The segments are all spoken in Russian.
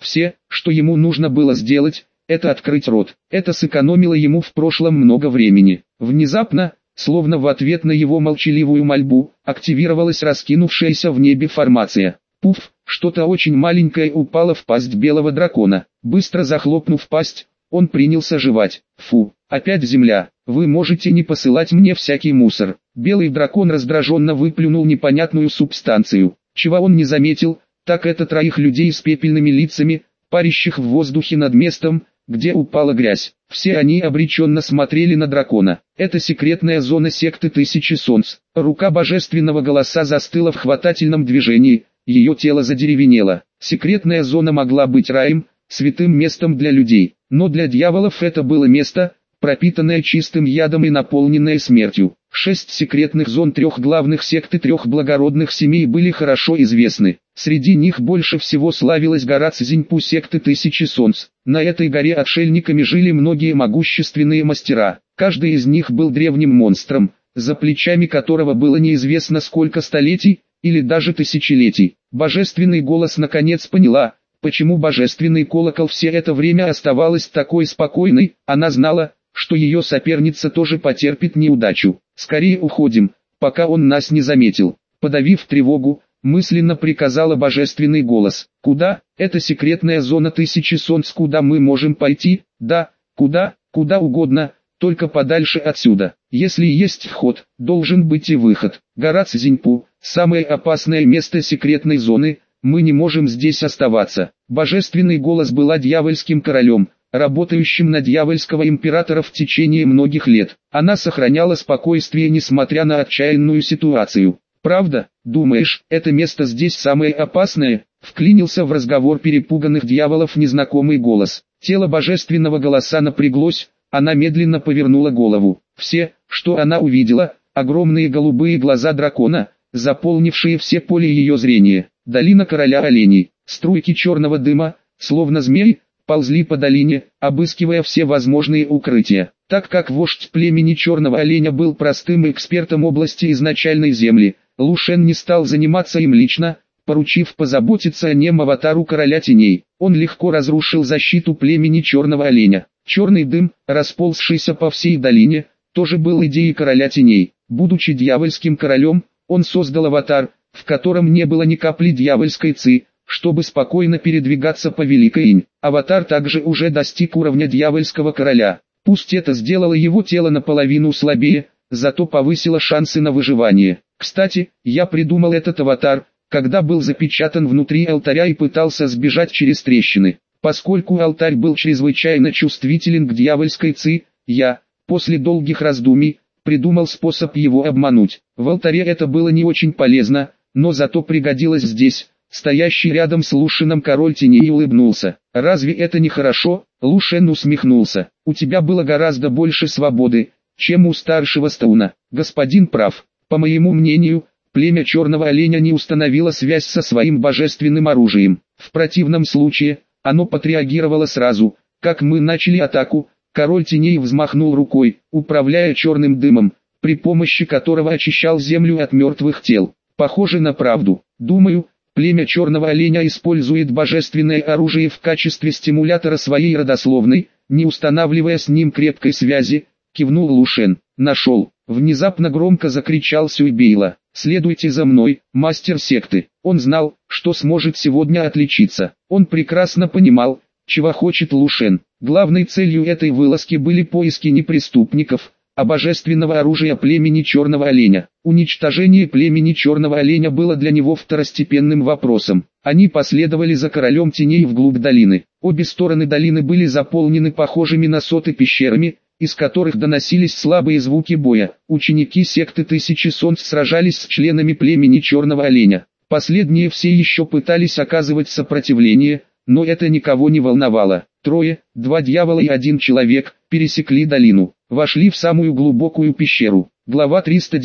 Все, что ему нужно было сделать, это открыть рот. Это сэкономило ему в прошлом много времени. Внезапно, словно в ответ на его молчаливую мольбу, активировалась раскинувшаяся в небе формация. Пуф, что-то очень маленькое упало в пасть белого дракона. Быстро захлопнув пасть, он принялся жевать. Фу, опять земля. Вы можете не посылать мне всякий мусор. Белый дракон раздраженно выплюнул непонятную субстанцию. Чего он не заметил, так это троих людей с пепельными лицами, парящих в воздухе над местом, где упала грязь. Все они обреченно смотрели на дракона. Это секретная зона секты Тысячи Солнц. Рука божественного голоса застыла в хватательном движении, ее тело задеревенело. Секретная зона могла быть раем, святым местом для людей, но для дьяволов это было место, пропитанное чистым ядом и наполненное смертью. 6 секретных зон 3 главных сект и 3 благородных семей были хорошо известны. Среди них больше всего славилась гора Цзиньпу секты Тысячи Солнц. На этой горе отшельниками жили многие могущественные мастера. Каждый из них был древним монстром, за плечами которого было неизвестно сколько столетий, или даже тысячелетий. Божественный голос наконец поняла, почему божественный колокол все это время оставалась такой спокойной. Она знала, что ее соперница тоже потерпит неудачу. Скорее уходим, пока он нас не заметил. Подавив тревогу, мысленно приказала божественный голос. Куда? Это секретная зона Тысячи Солнц, куда мы можем пойти? Да, куда угодно, только подальше отсюда. Если есть вход, должен быть и выход. Гора Цзиньпу, самое опасное место секретной зоны, мы не можем здесь оставаться. Божественный голос была дьявольским королем, работающим на дьявольского императора в течение многих лет. Она сохраняла спокойствие несмотря на отчаянную ситуацию. «Правда, думаешь, это место здесь самое опасное?» Вклинился в разговор перепуганных дьяволов незнакомый голос. Тело божественного голоса напряглось, она медленно повернула голову. Все, что она увидела, огромные голубые глаза дракона, заполнившие все поле ее зрения. Долина короля оленей, струйки черного дыма, словно змей, ползли по долине, обыскивая все возможные укрытия. Так как вождь племени черного оленя был простым экспертом области изначальной земли, Лу Шен не стал заниматься им лично, поручив позаботиться о нем аватару короля теней. Он легко разрушил защиту племени черного оленя. Черный дым, расползшийся по всей долине, тоже был идеей короля теней. Будучи дьявольским королем, он создал аватар, в котором не было ни капли дьявольской ци, чтобы спокойно передвигаться по Великой Инь. Аватар также уже достиг уровня дьявольского короля. Пусть это сделало его тело наполовину слабее, зато повысило шансы на выживание. Кстати, я придумал этот аватар, когда был запечатан внутри алтаря и пытался сбежать через трещины. Поскольку алтарь был чрезвычайно чувствителен к дьявольской ци, я, после долгих раздумий, придумал способ его обмануть. В алтаре это было не очень полезно, но зато пригодилось здесь. Стоящий рядом с Лу Шеном король теней улыбнулся. «Разве это не хорошо?» Лу Шен усмехнулся. «У тебя было гораздо больше свободы, чем у старшего Стоуна. Господин прав. По моему мнению, племя черного оленя не установило связь со своим божественным оружием. В противном случае, оно отреагировало сразу, как мы начали атаку». Король теней взмахнул рукой, управляя черным дымом, при помощи которого очищал землю от мертвых тел. «Похоже на правду. Думаю, племя черного оленя использует божественное оружие в качестве стимулятора своей родословной, не устанавливая с ним крепкой связи», кивнул Лу Шен. «Нашел!» Внезапно громко закричал Сюйбейла. «Следуйте за мной, мастер секты». Он знал, что сможет сегодня отличиться. Он прекрасно понимал, чего хочет Лу Шен. Главной целью этой вылазки были поиски не преступников, а божественного оружия племени черного оленя. Уничтожение племени черного оленя было для него второстепенным вопросом. Они последовали за королем теней вглубь долины. Обе стороны долины были заполнены похожими на соты пещерами, из которых доносились слабые звуки боя. Ученики секты Тысячи Солнц сражались с членами племени черного оленя. Последние все еще пытались оказывать сопротивление, но это никого не волновало. Трое, 2 дьявола и 1 человек, пересекли долину, вошли в самую глубокую пещеру. Глава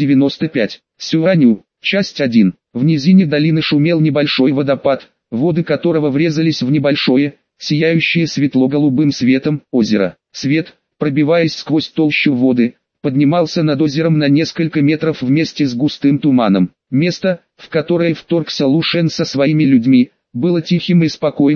395. Сюаню, часть 1. В низине долины шумел небольшой водопад, воды которого врезались в небольшое, сияющее светло-голубым светом, озеро. Свет, пробиваясь сквозь толщу воды, поднимался над озером на несколько метров вместе с густым туманом. Место, в которое вторгся Лу Шен со своими людьми, было тихим и спокойным,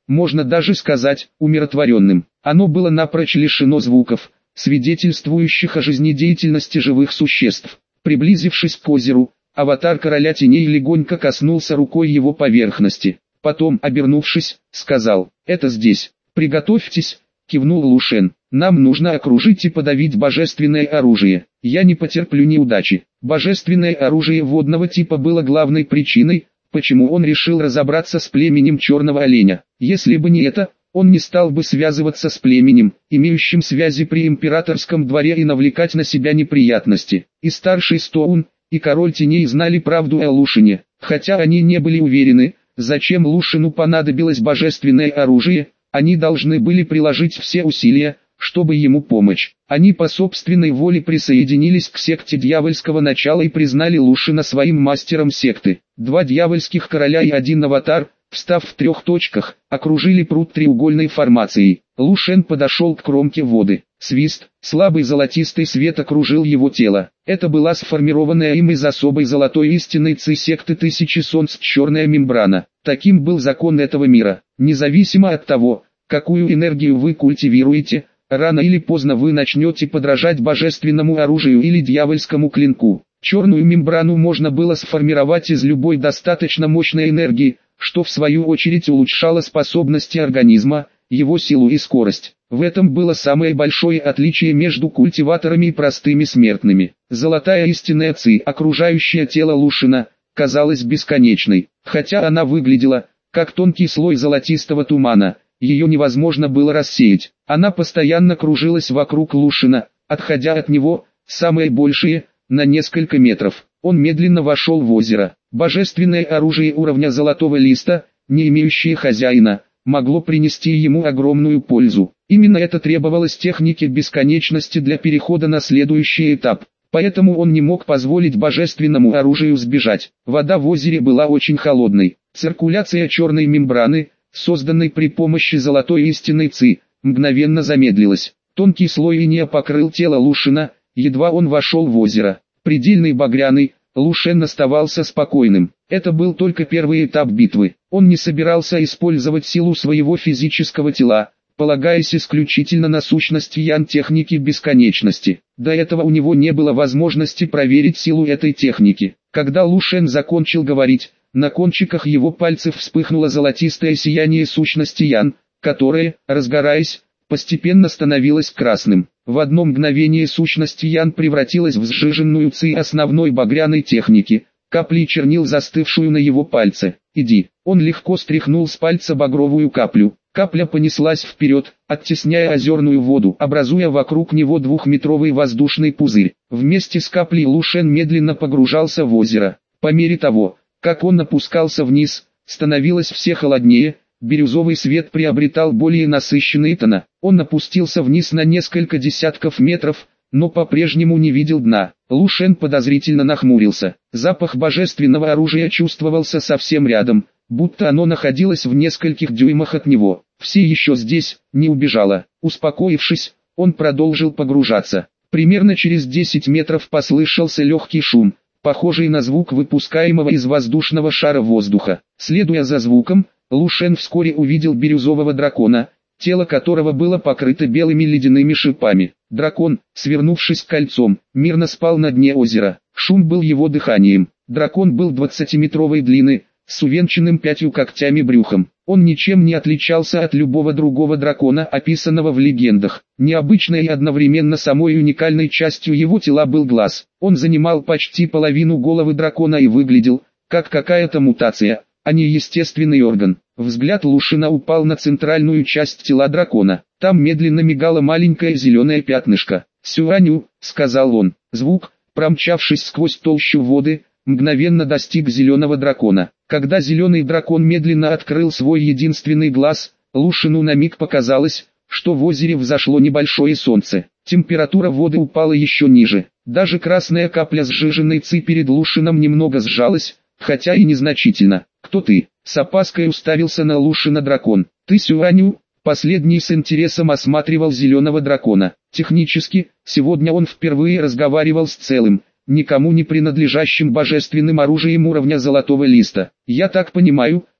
можно даже сказать, умиротворенным. Оно было напрочь лишено звуков, свидетельствующих о жизнедеятельности живых существ. Приблизившись к озеру, аватар короля теней легонько коснулся рукой его поверхности. Потом, обернувшись, сказал: «Это здесь. Приготовьтесь», — кивнул Лушен. «Нам нужно окружить и подавить божественное оружие. Я не потерплю неудачи». Божественное оружие водного типа было главной причиной, почему он решил разобраться с племенем Черного Оленя. Если бы не это, он не стал бы связываться с племенем, имеющим связи при императорском дворе, и навлекать на себя неприятности. И старший Стоун, и король теней знали правду о Лушене, хотя они не были уверены, зачем Лушену понадобилось божественное оружие. Они должны были приложить все усилия, чтобы ему помочь. Они по собственной воле присоединились к секте дьявольского начала и признали Лушена своим мастером секты. Два дьявольских короля и один аватар, встав в 3 точках, окружили пруд треугольной формацией. Лушен подошел к кромке воды. Свист, слабый золотистый свет окружил его тело. Это была сформированная им из особой золотой истинной ци секты Тысячи Солнц черная мембрана. Таким был закон этого мира. Независимо от того, какую энергию вы культивируете, рано или поздно вы начнете подражать божественному оружию или дьявольскому клинку. Черную мембрану можно было сформировать из любой достаточно мощной энергии, что в свою очередь улучшало способности организма, его силу и скорость. В этом было самое большое отличие между культиваторами и простыми смертными. Золотая истинная ци, окружающая тело Лушена, казалась бесконечной, хотя она выглядела как тонкий слой золотистого тумана. Ее невозможно было рассеять. Она постоянно кружилась вокруг Лушена, отходя от него, самое большее, на несколько метров. Он медленно вошел в озеро. Божественное оружие уровня золотого листа, не имеющее хозяина, могло принести ему огромную пользу. Именно это требовалось технике бесконечности для перехода на следующий этап. Поэтому он не мог позволить божественному оружию сбежать. Вода в озере была очень холодной. Циркуляция черной мембраны, созданной при помощи золотой истинной ци, мгновенно замедлилась. Тонкий слой инея покрыл тело Лушена, едва он вошел в озеро. Предельный багряный, Лушен оставался спокойным. Это был только первый этап битвы. Он не собирался использовать силу своего физического тела, полагаясь исключительно на сущность ян техники бесконечности. До этого у него не было возможности проверить силу этой техники. Когда Лушен закончил говорить, на кончиках его пальцев вспыхнуло золотистое сияние сущности ян, которое, разгораясь, постепенно становилось красным. В одно мгновение сущность ян превратилась в сжиженную ци основной багряной техники, капли чернил, застывшую на его пальце. «Иди». Он легко стряхнул с пальца багровую каплю. Капля понеслась вперед, оттесняя озерную воду, образуя вокруг него 2-метровый воздушный пузырь. Вместе с каплей Лушен медленно погружался в озеро. По мере того, как он опускался вниз, становилось все холоднее, бирюзовый свет приобретал более насыщенные тона. Он опустился вниз на несколько десятков метров, но по-прежнему не видел дна. Лушен подозрительно нахмурился. Запах божественного оружия чувствовался совсем рядом, будто оно находилось в нескольких дюймах от него. Все еще здесь, не убежало. Успокоившись, он продолжил погружаться. Примерно через 10 метров послышался легкий шум, похожий на звук выпускаемого из воздушного шара воздуха. Следуя за звуком, Лушен вскоре увидел бирюзового дракона, тело которого было покрыто белыми ледяными шипами. Дракон, свернувшись кольцом, мирно спал на дне озера. Шум был его дыханием. Дракон был 20-метровой длины, с увенчанным 5 когтями брюхом. Он ничем не отличался от любого другого дракона, описанного в легендах. Необычной и одновременно самой уникальной частью его тела был глаз. Он занимал почти половину головы дракона и выглядел, как какая-то мутация, а не естественный орган. Взгляд Лушена упал на центральную часть тела дракона. Там медленно мигало маленькое зеленое пятнышко. «Сюаню», — сказал он. Звук, промчавшись сквозь толщу воды, мгновенно достиг зеленого дракона. Когда зеленый дракон медленно открыл свой единственный глаз, Лушену на миг показалось, что в озере взошло небольшое солнце. Температура воды упала еще ниже. Даже красная капля сжиженной ци перед Лушеном немного сжалась, хотя и незначительно. «Кто ты?» — с опаской уставился на Лушена дракон. «Ты Сюаню?» Последний с интересом осматривал зеленого дракона. Технически, сегодня он впервые разговаривал с целым, никому не принадлежащим божественным оружием уровня золотого листа. «Я так понимаю,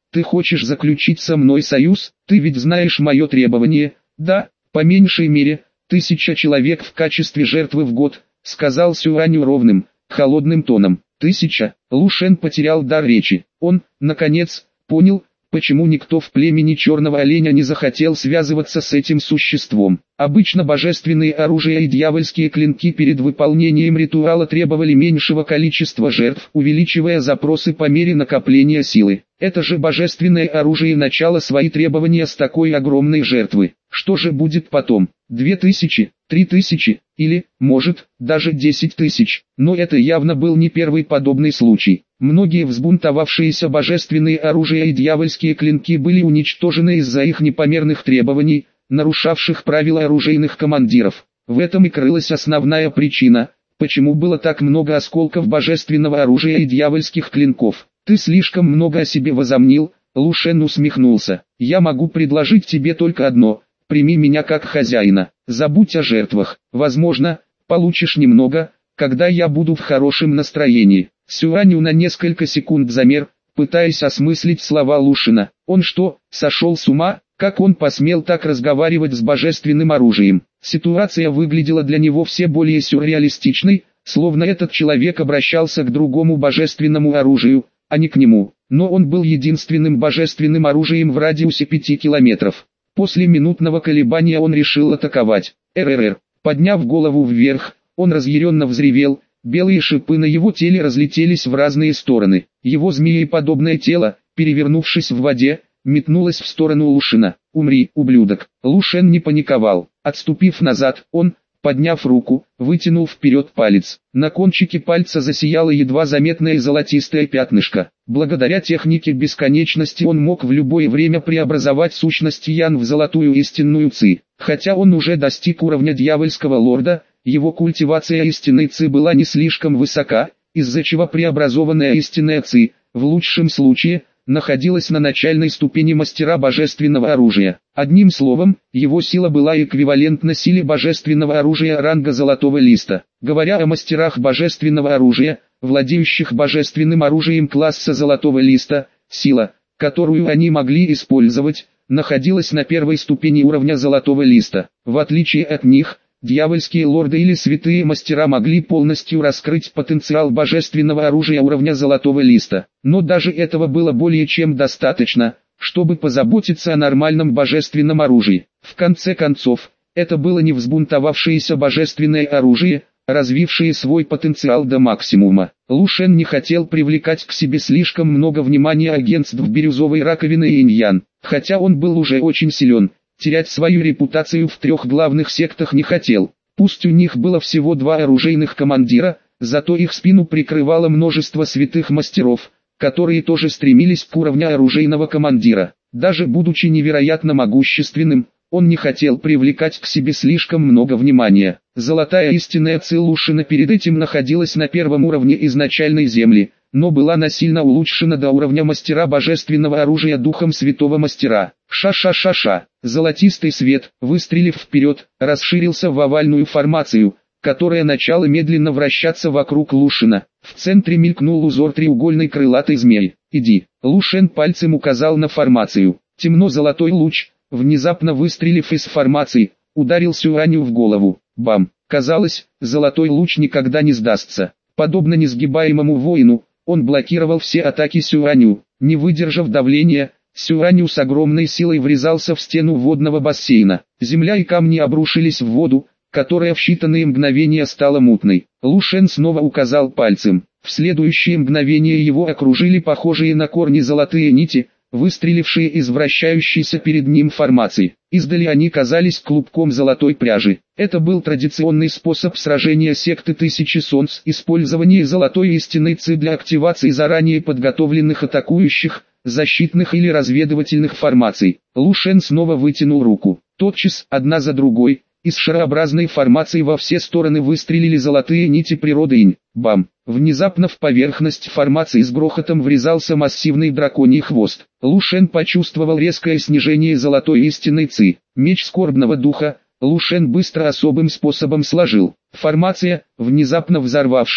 Ты хочешь заключить со мной союз? Ты ведь знаешь мое требование. Да, по меньшей мере, 1000 человек в качестве жертвы в год, сказал Сюаню ровным, холодным тоном. 1000. Лу Шен потерял дар речи. Он, наконец, понял, почему никто в племени Черного Оленя не захотел связываться с этим существом. Обычно божественные оружия и дьявольские клинки перед выполнением ритуала требовали меньшего количества жертв, увеличивая запросы по мере накопления силы. Это же божественное оружие начало свои требования с такой огромной жертвы. Что же будет потом? 2000, 3000, или, может, даже 10 000. Но это явно был не первый подобный случай. Многие взбунтовавшиеся божественные оружия и дьявольские клинки были уничтожены из-за их непомерных требований, нарушавших правила оружейных командиров. В этом и крылась основная причина, почему было так много осколков божественного оружия и дьявольских клинков. Ты слишком много о себе возомнил, Лу Шен усмехнулся. Я могу предложить тебе только одно: прими меня как хозяина, забудь о жертвах. Возможно, получишь немного, когда я буду в хорошем настроении. Сюаню на несколько секунд замер, пытаясь осмыслить слова Лушина. Он что, сошел с ума? Как он посмел так разговаривать с божественным оружием? Ситуация выглядела для него все более сюрреалистичной, словно этот человек обращался к другому божественному оружию, а не к нему. Но он был единственным божественным оружием в радиусе 5 километров. После минутного колебания он решил атаковать. РРР. Подняв голову вверх, он разъяренно взревел. Белые шипы на его теле разлетелись в разные стороны. Его змееподобное тело, перевернувшись в воде, метнулось в сторону Лушина. «Умри, ублюдок!» Лу Шен не паниковал. Отступив назад, он, подняв руку, вытянул вперед палец. На кончике пальца засияло едва заметное золотистое пятнышко. Благодаря технике бесконечности он мог в любое время преобразовать сущность Ян в золотую истинную Ци. Хотя он уже достиг уровня дьявольского лорда, его культивация истинной Ци была не слишком высока, из-за чего преобразованная истинная Ци, в лучшем случае, находилась на начальной ступени мастера божественного оружия. Одним словом, его сила была эквивалентна силе божественного оружия ранга золотого листа. Говоря о мастерах божественного оружия, владеющих божественным оружием класса золотого листа, сила, которую они могли использовать, находилась на первой ступени уровня золотого листа. В отличие от них, дьявольские лорды или святые мастера могли полностью раскрыть потенциал божественного оружия уровня золотого листа. Но даже этого было более чем достаточно, чтобы позаботиться о нормальном божественном оружии. В конце концов, это было не взбунтовавшееся божественное оружие, развившее свой потенциал до максимума. Лу Шен не хотел привлекать к себе слишком много внимания агентств бирюзовой раковины и инь-ян. Хотя он был уже очень силен, терять свою репутацию в 3 главных сектах не хотел. Пусть у них было всего 2 оружейных командира, зато их спину прикрывало множество святых мастеров, которые тоже стремились к уровню оружейного командира. Даже будучи невероятно могущественным, он не хотел привлекать к себе слишком много внимания. Золотая истинная Ци Лушина перед этим находилась на первом уровне изначальной земли, но была насильно улучшена до уровня мастера божественного оружия духом святого мастера. Ша-ша-ша-ша. Золотистый свет, выстрелив вперед, расширился в овальную формацию, которая начала медленно вращаться вокруг Лушина. В центре мелькнул узор треугольной крылатой змеи. «Иди». Лу Шен пальцем указал на формацию. Темно-золотой луч, внезапно выстрелив из формации, ударил Сюаню в голову. Бам! Казалось, золотой луч никогда не сдастся. Подобно несгибаемому воину, он блокировал все атаки Сюаню. Не выдержав давления, Сюаню с огромной силой врезался в стену водного бассейна. Земля и камни обрушились в воду, которая в считанные мгновения стала мутной. Лу Шен снова указал пальцем. В следующее мгновение его окружили похожие на корни золотые нити, выстрелившие из вращающейся перед ним формации. Издали они казались клубком золотой пряжи. Это был традиционный способ сражения секты Тысячи Солнц, использование золотой истинной Ци для активации заранее подготовленных атакующих, защитных или разведывательных формаций. Лу Шен снова вытянул руку. Тотчас, одна за другой, из шарообразной формации во все стороны выстрелили золотые нити природы инь. Бам! Внезапно в поверхность формации с грохотом врезался массивный драконий хвост. Лу Шен почувствовал резкое снижение золотой истинной Ци. Меч скорбного духа, Лу Шен быстро особым способом сложил. Формация, внезапно взорвавшись,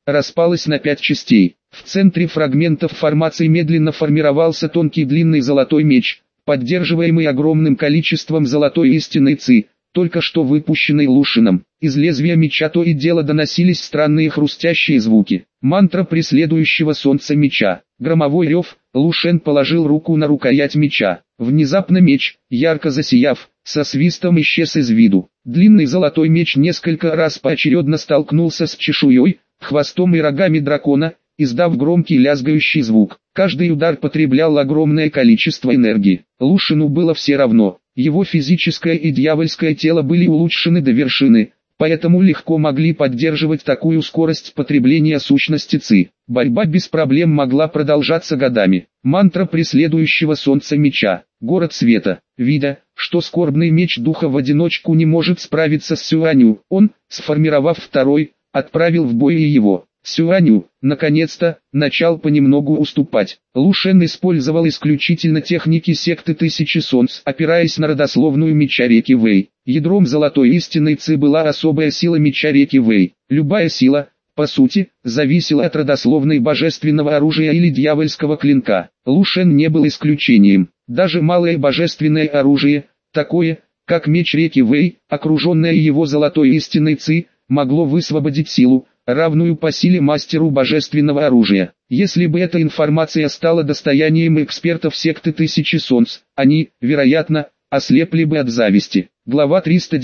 распалась на 5 частей. В центре фрагментов формации медленно формировался тонкий длинный золотой меч, поддерживаемый огромным количеством золотой истинной ци, только что выпущенной Лушином. Из лезвия меча то и дело доносились странные хрустящие звуки. Мантра преследующего солнца меча. Громовой рев. Лушен положил руку на рукоять меча. Внезапно меч, ярко засияв, со свистом исчез из виду. Длинный золотой меч несколько раз поочередно столкнулся с чешуей, хвостом и рогами дракона, издав громкий лязгающий звук. Каждый удар потреблял огромное количество энергии. Лушину было все равно. Его физическое и дьявольское тело были улучшены до вершины, поэтому легко могли поддерживать такую скорость потребления сущности ци. Борьба без проблем могла продолжаться годами. Мантра преследующего солнца меча. Город света. Видя, что скорбный меч духа в одиночку не может справиться с Сюаню, он, сформировав второй, отправил в бой и его. Сюаню, наконец-то, начал понемногу уступать. Лушен использовал исключительно техники секты Тысячи Солнц, опираясь на родословную меча реки Вэй. Ядром золотой истинной ци была особая сила меча реки Вэй. Любая сила, по сути, зависела от родословной божественного оружия или дьявольского клинка. Лушен не был исключением. Даже малое божественное оружие, такое, как меч реки Вэй, окруженное его золотой истинной ци, могло высвободить силу, равную по силе мастеру божественного оружия. Если бы эта информация стала достоянием экспертов секты Тысячи Солнц, они, вероятно, ослепли бы от зависти. Глава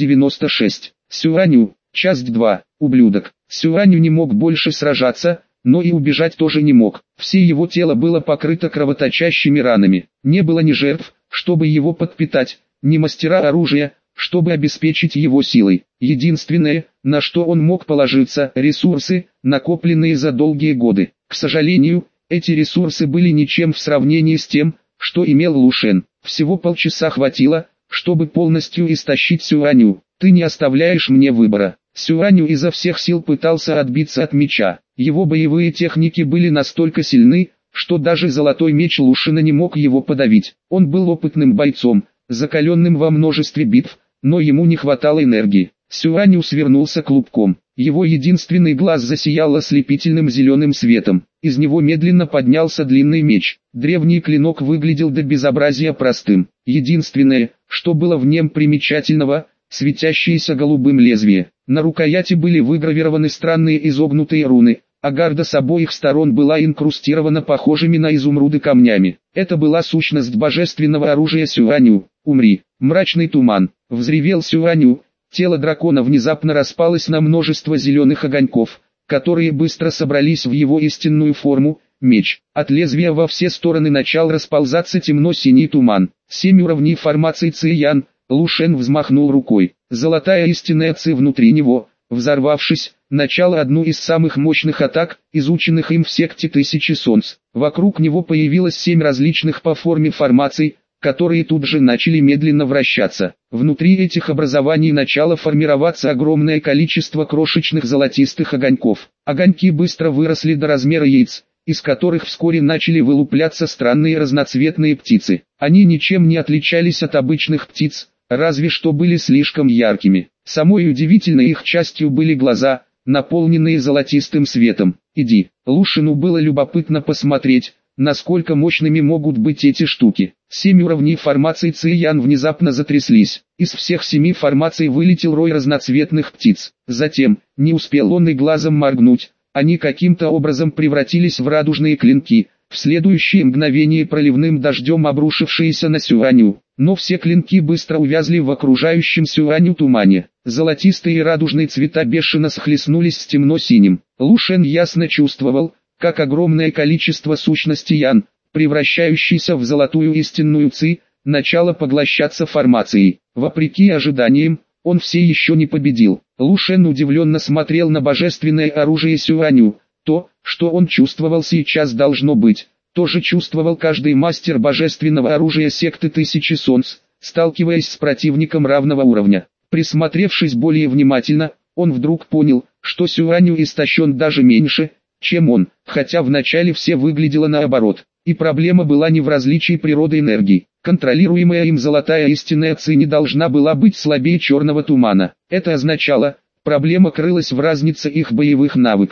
396. Сюаню, часть 2. Ублюдок. Сюаню не мог больше сражаться, но и убежать тоже не мог. Все его тело было покрыто кровоточащими ранами. Не было ни жертв, чтобы его подпитать, ни мастера оружия, чтобы обеспечить его силой. Единственное, на что он мог положиться, ресурсы, накопленные за долгие годы. К сожалению, эти ресурсы были ничем в сравнении с тем, что имел Лушен. Всего полчаса хватило, чтобы полностью истощить Сюаню. «Ты не оставляешь мне выбора». Сюаню изо всех сил пытался отбиться от меча. Его боевые техники были настолько сильны, что даже золотой меч Лушена не мог его подавить. Он был опытным бойцом, закаленным во множестве битв, но ему не хватало энергии. Сюаню свернулся клубком. Его единственный глаз засиял ослепительным зеленым светом. Из него медленно поднялся длинный меч. Древний клинок выглядел до безобразия простым. Единственное, что было в нем примечательного, светящееся голубым лезвие. На рукояти были выгравированы странные изогнутые руны, а гарда с обоих сторон была инкрустирована похожими на изумруды камнями. Это была сущность божественного оружия Сюаню. «Умри!» Мрачный туман. Взревел Сюаню. Тело дракона внезапно распалось на множество зеленых огоньков, которые быстро собрались в его истинную форму, меч. От лезвия во все стороны начал расползаться темно-синий туман. 7 уровней формации Ци-Ян. Лушен взмахнул рукой. Золотая истинная Ци внутри него, взорвавшись, начала одну из самых мощных атак, изученных им в секте Тысячи Солнц. Вокруг него появилось 7 различных по форме формаций, которые тут же начали медленно вращаться. Внутри этих образований начало формироваться огромное количество крошечных золотистых огоньков. Огоньки быстро выросли до размера яиц, из которых вскоре начали вылупляться странные разноцветные птицы. Они ничем не отличались от обычных птиц, разве что были слишком яркими. Самой удивительной их частью были глаза, наполненные золотистым светом. «Иди». Лушину было любопытно посмотреть, насколько мощными могут быть эти штуки. 7 уровней формаций Ци-Ян внезапно затряслись. Из всех 7 формаций вылетел рой разноцветных птиц. Затем, не успел он и глазом моргнуть, они каким-то образом превратились в радужные клинки, в следующее мгновение проливным дождем обрушившиеся на Сюаню. Но все клинки быстро увязли в окружающем Сюаню тумане. Золотистые и радужные цвета бешено схлестнулись с темно-синим. Лушен ясно чувствовал, как огромное количество сущности Ян, превращающейся в золотую истинную Ци, начало поглощаться формацией. Вопреки ожиданиям, он все еще не победил. Лушен удивленно смотрел на божественное оружие Сюаню. То, что он чувствовал сейчас, должно быть, тоже чувствовал каждый мастер божественного оружия секты Тысячи Солнц, сталкиваясь с противником равного уровня. Присмотревшись более внимательно, он вдруг понял, что Сюаню истощен даже меньше, чем он, хотя вначале все выглядело наоборот. И проблема была не в различии природы энергии. Контролируемая им золотая истинная Ци не должна была быть слабее черного тумана. Это означало, проблема крылась в разнице их боевых навыков.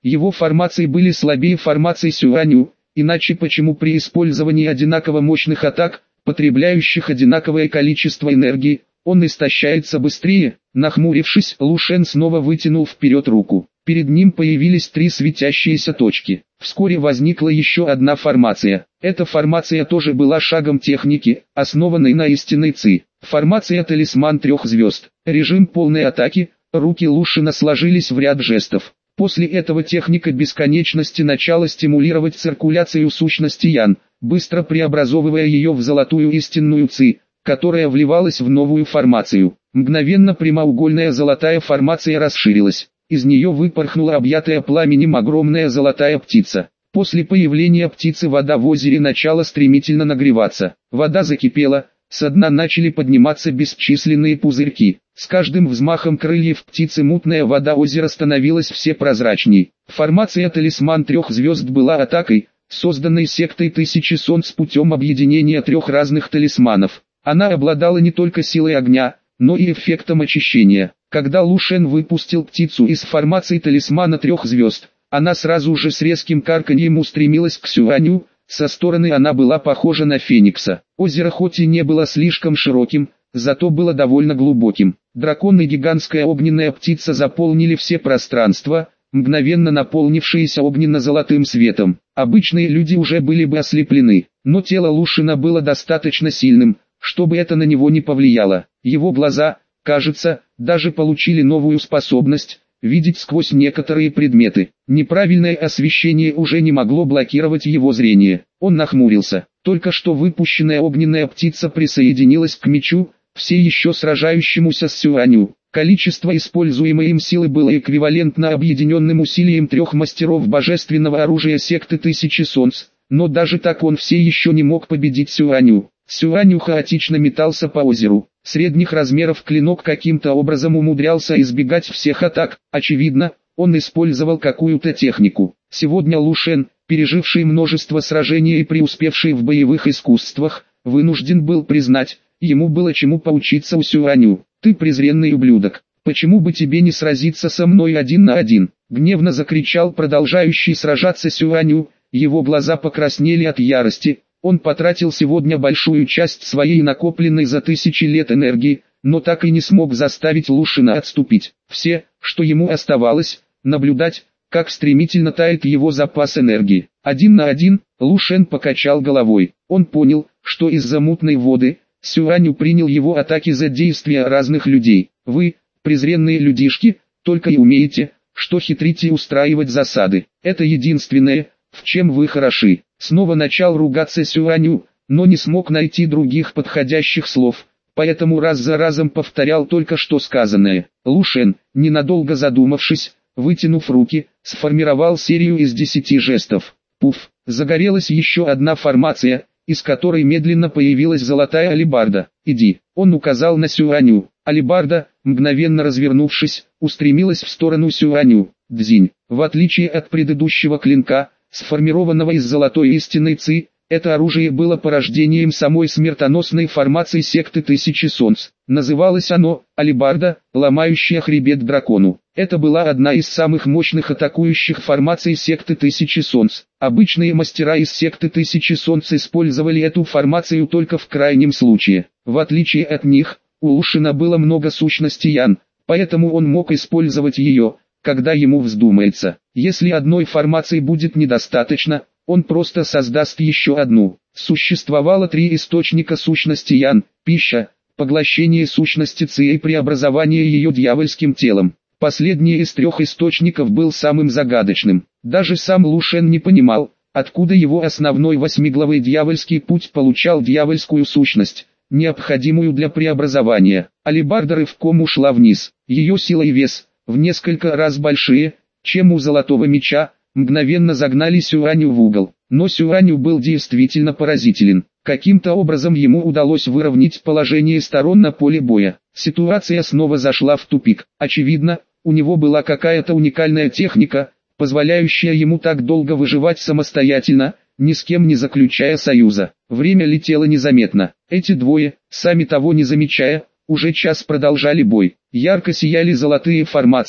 Его формации были слабее формаций Сюаню, иначе почему при использовании одинаково мощных атак, потребляющих одинаковое количество энергии, он истощается быстрее? Нахмурившись, Лу Шен снова вытянул вперед руку. Перед ним появились 3 светящиеся точки. Вскоре возникла еще одна формация. Эта формация тоже была шагом техники, основанной на истинной ци. Формация «Талисман 3 звезд». Режим полной атаки. Руки Лу Шена сложились в ряд жестов. После этого техника бесконечности начала стимулировать циркуляцию сущности Ян, быстро преобразовывая ее в золотую истинную ци, которая вливалась в новую формацию. Мгновенно прямоугольная золотая формация расширилась. Из нее выпорхнула объятая пламенем огромная золотая птица. После появления птицы вода в озере начала стремительно нагреваться. Вода закипела, со дна начали подниматься бесчисленные пузырьки. С каждым взмахом крыльев птицы мутная вода озера становилась все прозрачней. Формация «Талисман 3 звезд» была атакой, созданной сектой Тысячи Солнц путем объединения 3 разных талисманов. Она обладала не только силой огня, но и эффектом очищения. Когда Лу Шен выпустил птицу из формации талисмана 3 звезд, она сразу же с резким карканьем устремилась к Сюаню. Со стороны она была похожа на феникса. Озеро хоть и не было слишком широким, зато было довольно глубоким. Дракон и гигантская огненная птица заполнили все пространства, мгновенно наполнившиеся огненно-золотым светом. Обычные люди уже были бы ослеплены, но тело Лу Шена было достаточно сильным, чтобы это на него не повлияло. Его глаза, кажется, даже получили новую способность видеть сквозь некоторые предметы. Неправильное освещение уже не могло блокировать его зрение. Он нахмурился. Только что выпущенная огненная птица присоединилась к мечу, все еще сражающемуся с Сюаню. Количество используемой им силы было эквивалентно объединенным усилиям 3 мастеров божественного оружия секты Тысячи Солнц, но даже так он все еще не мог победить Сюаню. Сюаню хаотично метался по озеру. Средних размеров клинок каким-то образом умудрялся избегать всех атак. Очевидно, он использовал какую-то технику. Сегодня Лу Шен, переживший множество сражений и преуспевший в боевых искусствах, вынужден был признать, ему было чему поучиться у Сюаню. «Ты презренный ублюдок, почему бы тебе не сразиться со мной 1 на 1?» Гневно закричал продолжающий сражаться Сюаню, его глаза покраснели от ярости. Он потратил сегодня большую часть своей накопленной за тысячи лет энергии, но так и не смог заставить Лу Шена отступить. Все, что ему оставалось, наблюдать, как стремительно тает его запас энергии. 1 на 1, Лу Шен покачал головой. Он понял, что из-за мутной воды, Сюаню принял его атаки за действия разных людей. Вы, презренные людишки, только и умеете, что хитрить и устраивать засады. Это единственное, в чем вы хороши. Снова начал ругаться Сюаню, но не смог найти других подходящих слов, поэтому раз за разом повторял только что сказанное. Лу Шен, ненадолго задумавшись, вытянув руки, сформировал серию из 10 жестов. Пуф, загорелась еще одна формация, из которой медленно появилась золотая алебарда. «Иди», он указал на Сюаню. Алебарда, мгновенно развернувшись, устремилась в сторону Сюаню. Дзинь. В отличие от предыдущего клинка, сформированного из золотой истинной ци, это оружие было порождением самой смертоносной формации секты Тысячи Солнц. Называлось оно «Алебарда, ломающая хребет дракону». Это была одна из самых мощных атакующих формаций секты Тысячи Солнц. Обычные мастера из секты Тысячи Солнц использовали эту формацию только в крайнем случае. В отличие от них, у Лу Шена было много сущностей Ян, поэтому он мог использовать ее, когда ему вздумается. Если одной формации будет недостаточно, он просто создаст еще одну. Существовало 3 источника сущности Ян: пища, поглощение сущности Ци и преобразование ее дьявольским телом. Последний из 3 источников был самым загадочным. Даже сам Лу Шен не понимал, откуда его основной 8-главый дьявольский путь получал дьявольскую сущность, необходимую для преобразования. Алебарда рывком ушла вниз. Ее сила и вес, в несколько раз большие, чем у золотого меча, мгновенно загнали Сюаню в угол. Но Сюаню был действительно поразителен. Каким-то образом ему удалось выровнять положение сторон на поле боя. Ситуация снова зашла в тупик. Очевидно, у него была какая-то уникальная техника, позволяющая ему так долго выживать самостоятельно, ни с кем не заключая союза. Время летело незаметно. Эти двое, сами того не замечая, уже час продолжали бой. Ярко сияли золотые формации,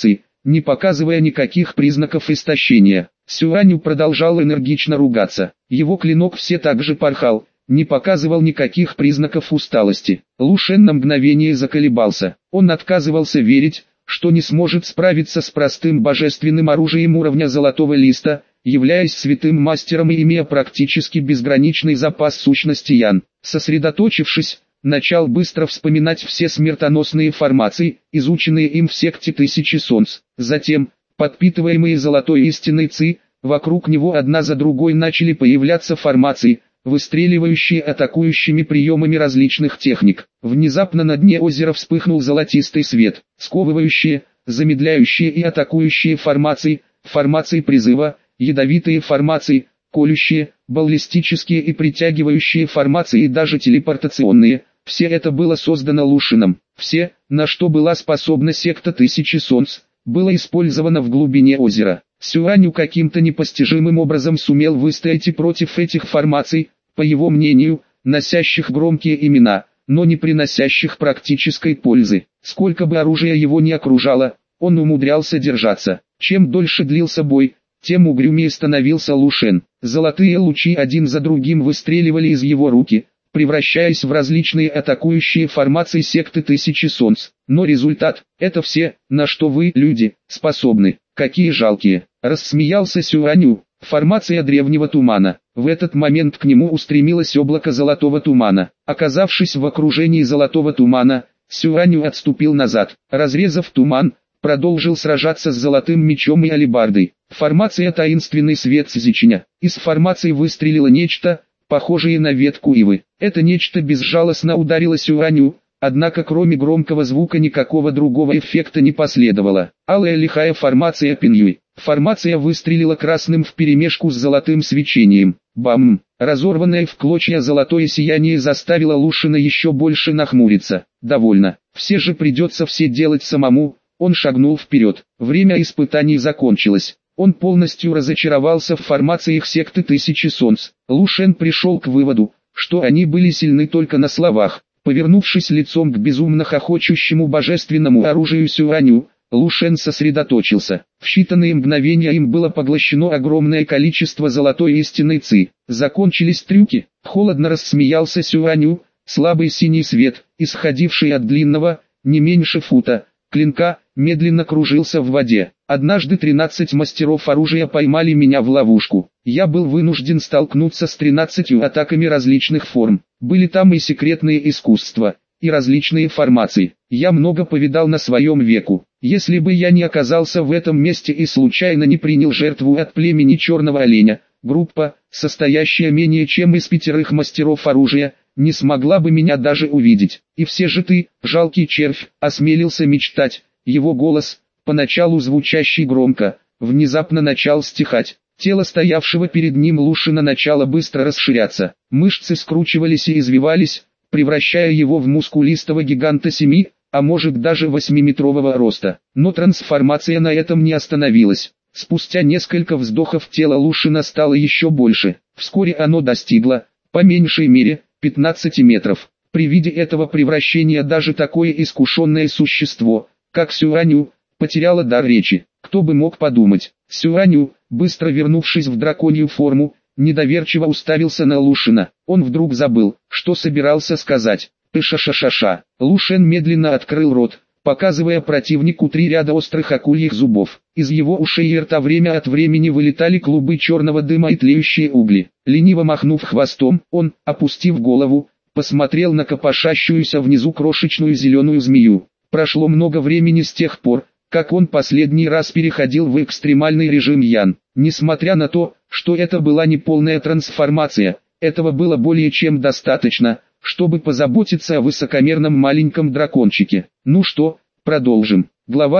не показывая никаких признаков истощения. Сюаню продолжал энергично ругаться. Его клинок все так же порхал, не показывал никаких признаков усталости. Лу Шен на мгновение заколебался. Он отказывался верить, что не сможет справиться с простым божественным оружием уровня золотого листа, являясь святым мастером и имея практически безграничный запас сущности Ян. Сосредоточившись, начал быстро вспоминать все смертоносные формации, изученные им в секте Тысячи Солнц. Затем, подпитываемые золотой истиной Ци, вокруг него одна за другой начали появляться формации, выстреливающие атакующими приемами различных техник. Внезапно на дне озера вспыхнул золотистый свет. Сковывающие, замедляющие и атакующие формации, формации призыва, ядовитые формации, колющие, баллистические и притягивающие формации и даже телепортационные. Все это было создано Лу Шеном. Все, на что была способна секта Тысячи Солнц, было использовано в глубине озера. Сюаню каким-то непостижимым образом сумел выстоять и против этих формаций, по его мнению, носящих громкие имена, но не приносящих практической пользы. Сколько бы оружия его ни окружало, он умудрялся держаться. Чем дольше длился бой, тем угрюмее становился Лу Шен. Золотые лучи один за другим выстреливали из его руки, превращаясь в различные атакующие формации секты Тысячи Солнц. Но результат – это все, на что вы, люди, способны. Какие жалкие. Рассмеялся Сюаню. Формация древнего тумана. В этот момент к нему устремилось облако золотого тумана. Оказавшись в окружении золотого тумана, Сюаню отступил назад. Разрезав туман, продолжил сражаться с золотым мечом и алебардой. Формация таинственный свет Цзичиня. Из формации выстрелило нечто, похожее на ветку ивы. Это нечто безжалостно ударило Сюаню, однако кроме громкого звука никакого другого эффекта не последовало. Алая лихая формация Пиньюй. Формация выстрелила красным вперемешку с золотым свечением. Бам! Разорванное в клочья золотое сияние заставило Лу Шена еще больше нахмуриться. Довольно. Все же придется все делать самому. Он шагнул вперед. Время испытаний закончилось. Он полностью разочаровался в формациях секты Тысячи Солнц. Лу Шен пришел к выводу, что они были сильны только на словах. Повернувшись лицом к безумно хохочущему божественному оружию Сюаню, Лу Шен сосредоточился. В считанные мгновения им было поглощено огромное количество золотой истинной Ци. Закончились трюки. Холодно рассмеялся Сюаню. Слабый синий свет, исходивший от длинного, не меньше фута, клинка, медленно кружился в воде. Однажды 13 мастеров оружия поймали меня в ловушку. Я был вынужден столкнуться с 13 атаками различных форм. Были там и секретные искусства, и различные формации. Я много повидал на своем веку. Если бы я не оказался в этом месте и случайно не принял жертву от племени Черного Оленя, группа, состоящая менее чем из 5 мастеров оружия, не смогла бы меня даже увидеть. И все же ты, жалкий червь, осмелился мечтать. Его голос, поначалу звучащий громко, внезапно начал стихать. Тело стоявшего перед ним Лу Шена начало быстро расширяться. Мышцы скручивались и извивались, превращая его в мускулистого гиганта 7, а может даже 8-метрового роста. Но трансформация на этом не остановилась. Спустя несколько вздохов тело Лу Шена стало еще больше. Вскоре оно достигло, по меньшей мере, 15 метров. При виде этого превращения даже такое искушенное существо, как Сюаню, потеряло дар речи. Кто бы мог подумать. Сюаню, быстро вернувшись в драконью форму, недоверчиво уставился на Лу Шена. Он вдруг забыл, что собирался сказать. Ты-ша-ша-ша-ша. Лу Шен медленно открыл рот, показывая противнику 3 ряда острых акульих зубов. Из его ушей и рта время от времени вылетали клубы черного дыма и тлеющие угли. Лениво махнув хвостом, он, опустив голову, посмотрел на копошащуюся внизу крошечную зеленую змею. Прошло много времени с тех пор, как он последний раз переходил в экстремальный режим Ян. Несмотря на то, что это была не полная трансформация, этого было более чем достаточно, чтобы позаботиться о высокомерном маленьком дракончике. Ну что, продолжим. Глава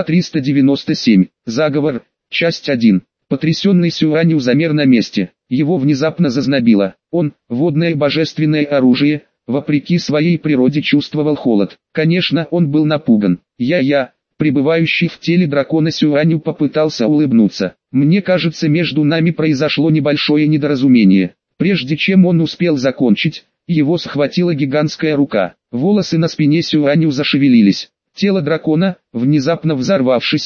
397. Заговор. Часть 1. Потрясенный Сюаню замер на месте. Его внезапно зазнобило. Он, водное божественное оружие, вопреки своей природе чувствовал холод. Конечно, он был напуган. Пребывающий в теле дракона Сюаню попытался улыбнуться. Мне кажется, между нами произошло небольшое недоразумение. Прежде чем он успел закончить, его схватила гигантская рука. Волосы на спине Сюаню зашевелились. Тело дракона, внезапно взорвавшись,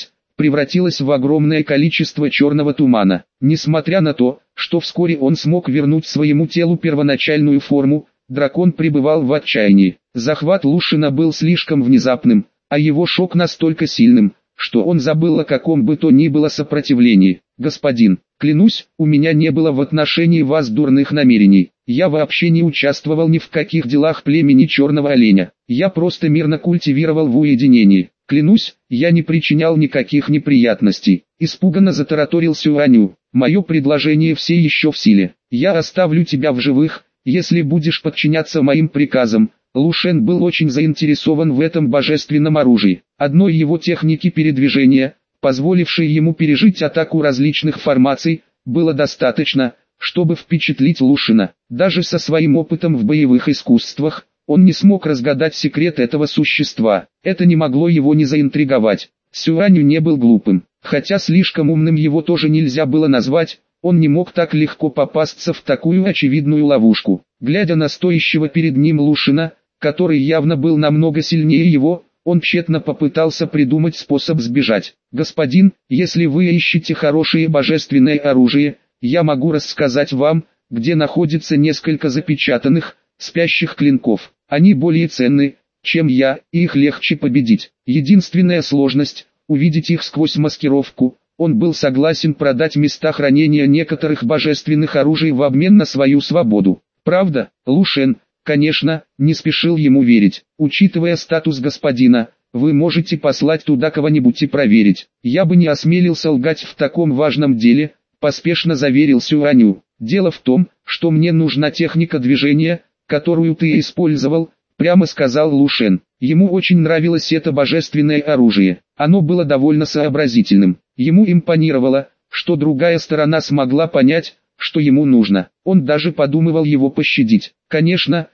превратилось в огромное количество черного тумана. Несмотря на то, что вскоре он смог вернуть своему телу первоначальную форму, дракон пребывал в отчаянии. Захват Лушина был слишком внезапным, а его шок настолько сильным, что он забыл о каком бы то ни было сопротивлении. «Господин, клянусь, у меня не было в отношении вас дурных намерений. Я вообще не участвовал ни в каких делах племени Черного Оленя. Я просто мирно культивировал в уединении. Клянусь, я не причинял никаких неприятностей». Испуганно затараторил Сюаню. «Мое предложение все еще в силе. Я оставлю тебя в живых, если будешь подчиняться моим приказам». Лушен был очень заинтересован в этом божественном оружии. Одной его техники передвижения, позволившей ему пережить атаку различных формаций, было достаточно, чтобы впечатлить Лушина. Даже со своим опытом в боевых искусствах, он не смог разгадать секрет этого существа. Это не могло его не заинтриговать. Сюаню не был глупым, хотя слишком умным его тоже нельзя было назвать. Он не мог так легко попасться в такую очевидную ловушку. Глядя на стоящего перед ним Лушина, который явно был намного сильнее его, он тщетно попытался придумать способ сбежать. «Господин, если вы ищете хорошее божественное оружие, я могу рассказать вам, где находится несколько запечатанных, спящих клинков. Они более ценны, чем я, и их легче победить. Единственная сложность – увидеть их сквозь маскировку». Он был согласен продать места хранения некоторых божественных оружий в обмен на свою свободу. Правда, Лушен, конечно, не спешил ему верить. «Учитывая статус господина, вы можете послать туда кого-нибудь и проверить. Я бы не осмелился лгать в таком важном деле», поспешно заверил Сюаню. «Дело в том, что мне нужна техника движения, которую ты использовал», прямо сказал Лушен. Ему очень нравилось это божественное оружие. Оно было довольно сообразительным. Ему импонировало, что другая сторона смогла понять, что ему нужно. Он даже подумывал его пощадить. Конечно,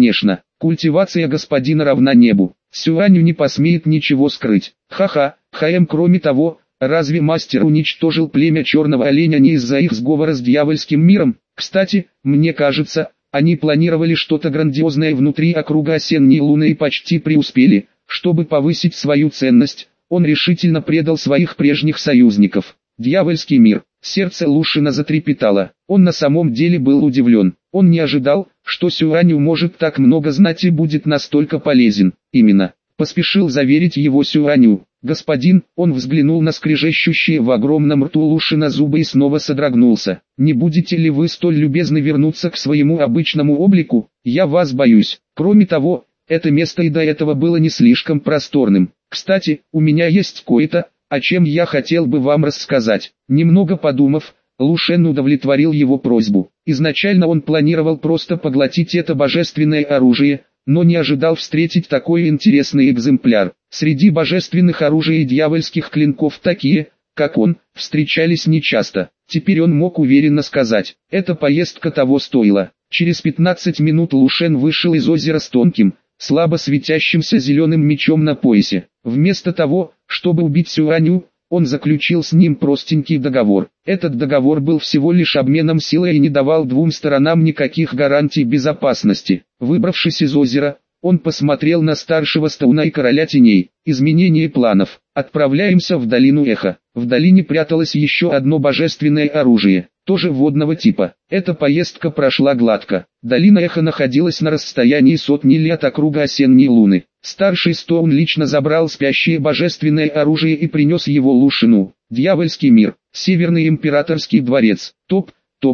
культивация господина равна небу. Сюаню не посмеет ничего скрыть. Ха-ха, кроме того, разве мастер уничтожил племя Черного Оленя не из-за их сговора с дьявольским миром? Кстати, мне кажется, они планировали что-то грандиозное внутри округа осенней луны и почти преуспели. Чтобы повысить свою ценность, он решительно предал своих прежних союзников. Дьявольский мир. Сердце Лушина затрепетало. Он на самом деле был удивлен. Он не ожидал, что Сюаню может так много знать и будет настолько полезен. Именно. Поспешил заверить его Сюаню. «Господин», он взглянул на скрежещущие в огромном рту Лушина зубы и снова содрогнулся. «Не будете ли вы столь любезны вернуться к своему обычному облику? Я вас боюсь. Кроме того, это место и до этого было не слишком просторным. Кстати, у меня есть кое-то, о чем я хотел бы вам рассказать». Немного подумав, Лушен удовлетворил его просьбу. Изначально он планировал просто поглотить это божественное оружие, но не ожидал встретить такой интересный экземпляр. Среди божественных оружий и дьявольских клинков такие, как он, встречались нечасто. Теперь он мог уверенно сказать, эта поездка того стоила. Через 15 минут Лушен вышел из озера с тонким, слабо светящимся зеленым мечом на поясе. Вместо того, чтобы убить Сюаню, он заключил с ним простенький договор. Этот договор был всего лишь обменом силой и не давал двум сторонам никаких гарантий безопасности. Выбравшись из озера, он посмотрел на старшего Стоуна и короля теней. Изменение планов. Отправляемся в долину Эхо. В долине пряталось еще одно божественное оружие, тоже водного типа. Эта поездка прошла гладко. Долина Эхо находилась на расстоянии сотни ли от округа осенней луны. Старший Стоун лично забрал спящее божественное оружие и принес его Лушину. Дьявольский мир. Северный императорский дворец. Топ.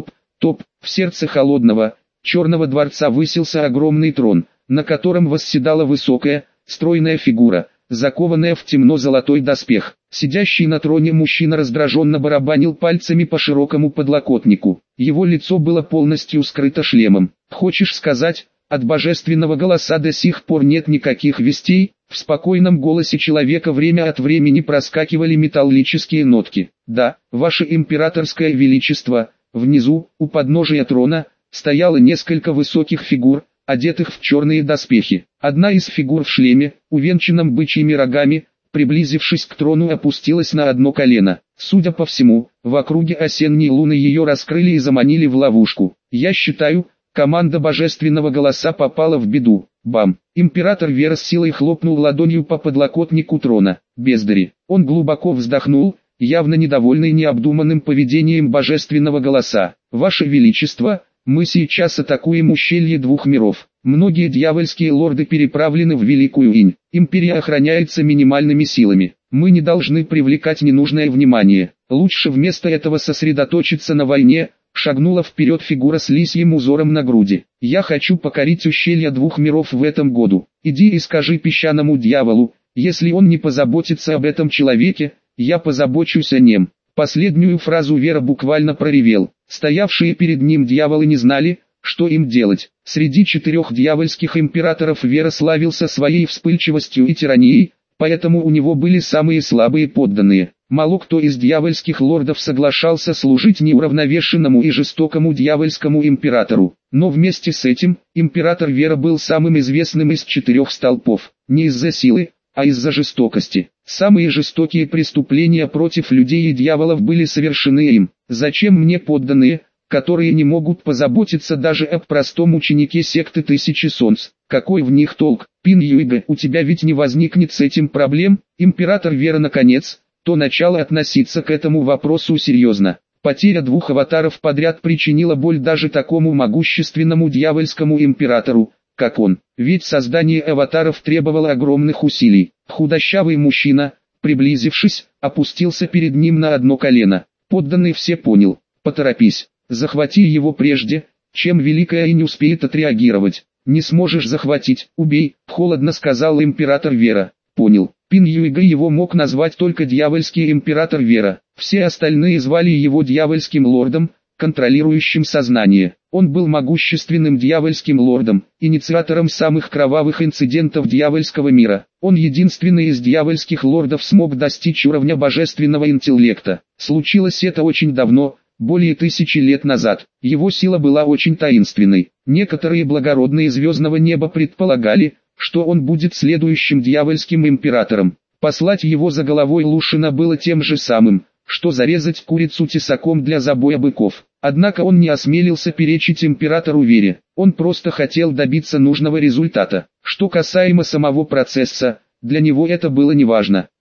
В сердце холодного, черного дворца высился огромный трон, на котором восседала высокая, стройная фигура, закованная в темно-золотой доспех. Сидящий на троне мужчина раздраженно барабанил пальцами по широкому подлокотнику. Его лицо было полностью скрыто шлемом. «Хочешь сказать, от божественного голоса до сих пор нет никаких вестей?» В спокойном голосе человека время от времени проскакивали металлические нотки. «Да, ваше императорское величество». Внизу, у подножия трона, стояло несколько высоких фигур, одетых в черные доспехи. Одна из фигур в шлеме, увенчанном бычьими рогами, приблизившись к трону, опустилась на одно колено. Судя по всему, в округе осенней луны ее раскрыли и заманили в ловушку. «Я считаю, Команда Божественного Голоса попала в беду. Бам! Император Вера с силой хлопнул ладонью по подлокотнику трона. Бездари! Он глубоко вздохнул, явно недовольный необдуманным поведением Божественного Голоса. Ваше Величество, мы сейчас атакуем ущелье двух миров. Многие дьявольские лорды переправлены в Великую Инь. Империя охраняется минимальными силами. Мы не должны привлекать ненужное внимание. Лучше вместо этого сосредоточиться на войне. Шагнула вперед фигура с лисьим узором на груди. Я хочу покорить ущелья двух миров в этом году. Иди и скажи песчаному дьяволу, если он не позаботится об этом человеке, я позабочусь о нем. Последнюю фразу Вера буквально проревел. Стоявшие перед ним дьяволы не знали, что им делать. Среди 4 дьявольских императоров Вера славился своей вспыльчивостью и тиранией, поэтому у него были самые слабые подданные. Мало кто из дьявольских лордов соглашался служить неуравновешенному и жестокому дьявольскому императору. Но вместе с этим, император Вера был самым известным из 4 столпов. Не из-за силы, а из-за жестокости. Самые жестокие преступления против людей и дьяволов были совершены им. Зачем мне подданные, которые не могут позаботиться даже об простом ученике секты Тысячи Солнц? Какой в них толк? Пин Юйга, у тебя ведь не возникнет с этим проблем? Император Вера наконец, то начало относиться к этому вопросу серьезно. Потеря 2 аватаров подряд причинила боль даже такому могущественному дьявольскому императору, как он. Ведь создание аватаров требовало огромных усилий. Худощавый мужчина, приблизившись, опустился перед ним на одно колено. Подданный все понял. Поторопись, захвати его прежде, чем Великая Инь успеет отреагировать. Не сможешь захватить, убей, холодно сказал император Вера. Понял. Пин Юйга его мог назвать только дьявольский император Вера. Все остальные звали его дьявольским лордом, контролирующим сознание. Он был могущественным дьявольским лордом, инициатором самых кровавых инцидентов дьявольского мира. Он единственный из дьявольских лордов смог достичь уровня божественного интеллекта. Случилось это очень давно, более 1000 лет назад. Его сила была очень таинственной. Некоторые благородные звездного неба предполагали, что он будет следующим дьявольским императором. Послать его за головой Лушина было тем же самым, что зарезать курицу тесаком для забоя быков. Однако он не осмелился перечить императору Вере, он просто хотел добиться нужного результата. Что касаемо самого процесса, для него это было неважно.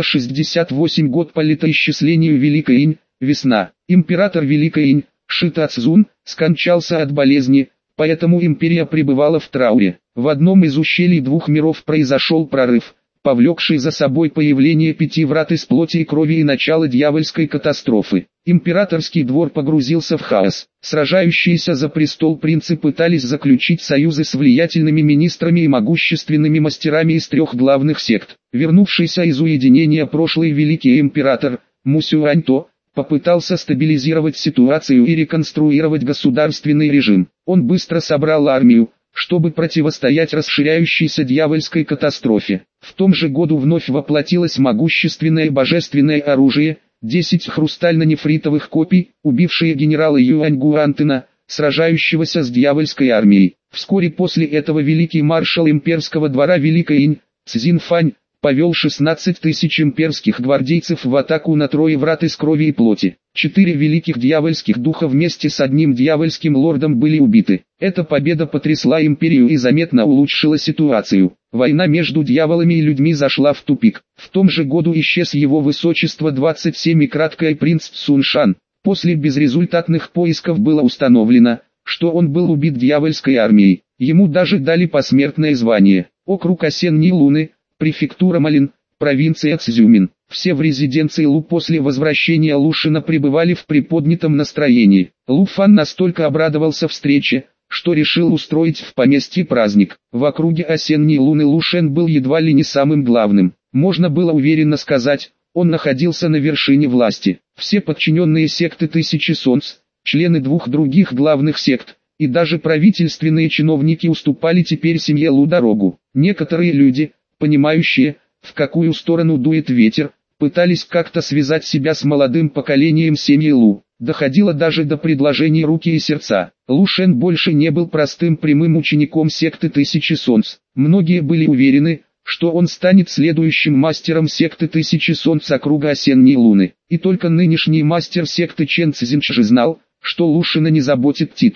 368 год по летоисчислению Великой Инь, весна. Император Великой Инь, Шита Цзун, скончался от болезни, поэтому империя пребывала в трауре. В одном из ущелий двух миров произошел прорыв, повлекший за собой появление 5 врат из плоти и крови и начало дьявольской катастрофы. Императорский двор погрузился в хаос. Сражающиеся за престол принцы пытались заключить союзы с влиятельными министрами и могущественными мастерами из 3 главных сект. Вернувшийся из уединения прошлый великий император, Мусюаньто, попытался стабилизировать ситуацию и реконструировать государственный режим. Он быстро собрал армию, чтобы противостоять расширяющейся дьявольской катастрофе. В том же году вновь воплотилось могущественное божественное оружие, 10 хрустально-нефритовых копий, убившие генерала Юань Гуантена, сражающегося с дьявольской армией. Вскоре после этого великий маршал имперского двора Великой Инь, Цзинфань, повел 16 тысяч имперских гвардейцев в атаку на 3 врат из крови и плоти. 4 великих дьявольских духа вместе с одним дьявольским лордом были убиты. Эта победа потрясла империю и заметно улучшила ситуацию. Война между дьяволами и людьми зашла в тупик. В том же году исчез его высочество 27 и краткое принц Цуншан. После безрезультатных поисков было установлено, что он был убит дьявольской армией. Ему даже дали посмертное звание. Округ Осенние Луны, префектура Малин, провинция Цзюмин. Все в резиденции Лу после возвращения Лушина пребывали в приподнятом настроении. Лу Фан настолько обрадовался встрече, что решил устроить в поместье праздник. В округе Осенней Луны Лушен был едва ли не самым главным. Можно было уверенно сказать, он находился на вершине власти. Все подчиненные секты Тысячи Солнц, члены 2 других главных сект, и даже правительственные чиновники уступали теперь семье Лу дорогу. Некоторые люди, понимающие, в какую сторону дует ветер, пытались как-то связать себя с молодым поколением семьи Лу. Доходило даже до предложений руки и сердца. Лу Шен больше не был простым прямым учеником секты Тысячи Солнц. Многие были уверены, что он станет следующим мастером секты Тысячи Солнц округа Осенней Луны. И только нынешний мастер секты Чен Цзиньши знал, что Лушина не заботит титулы.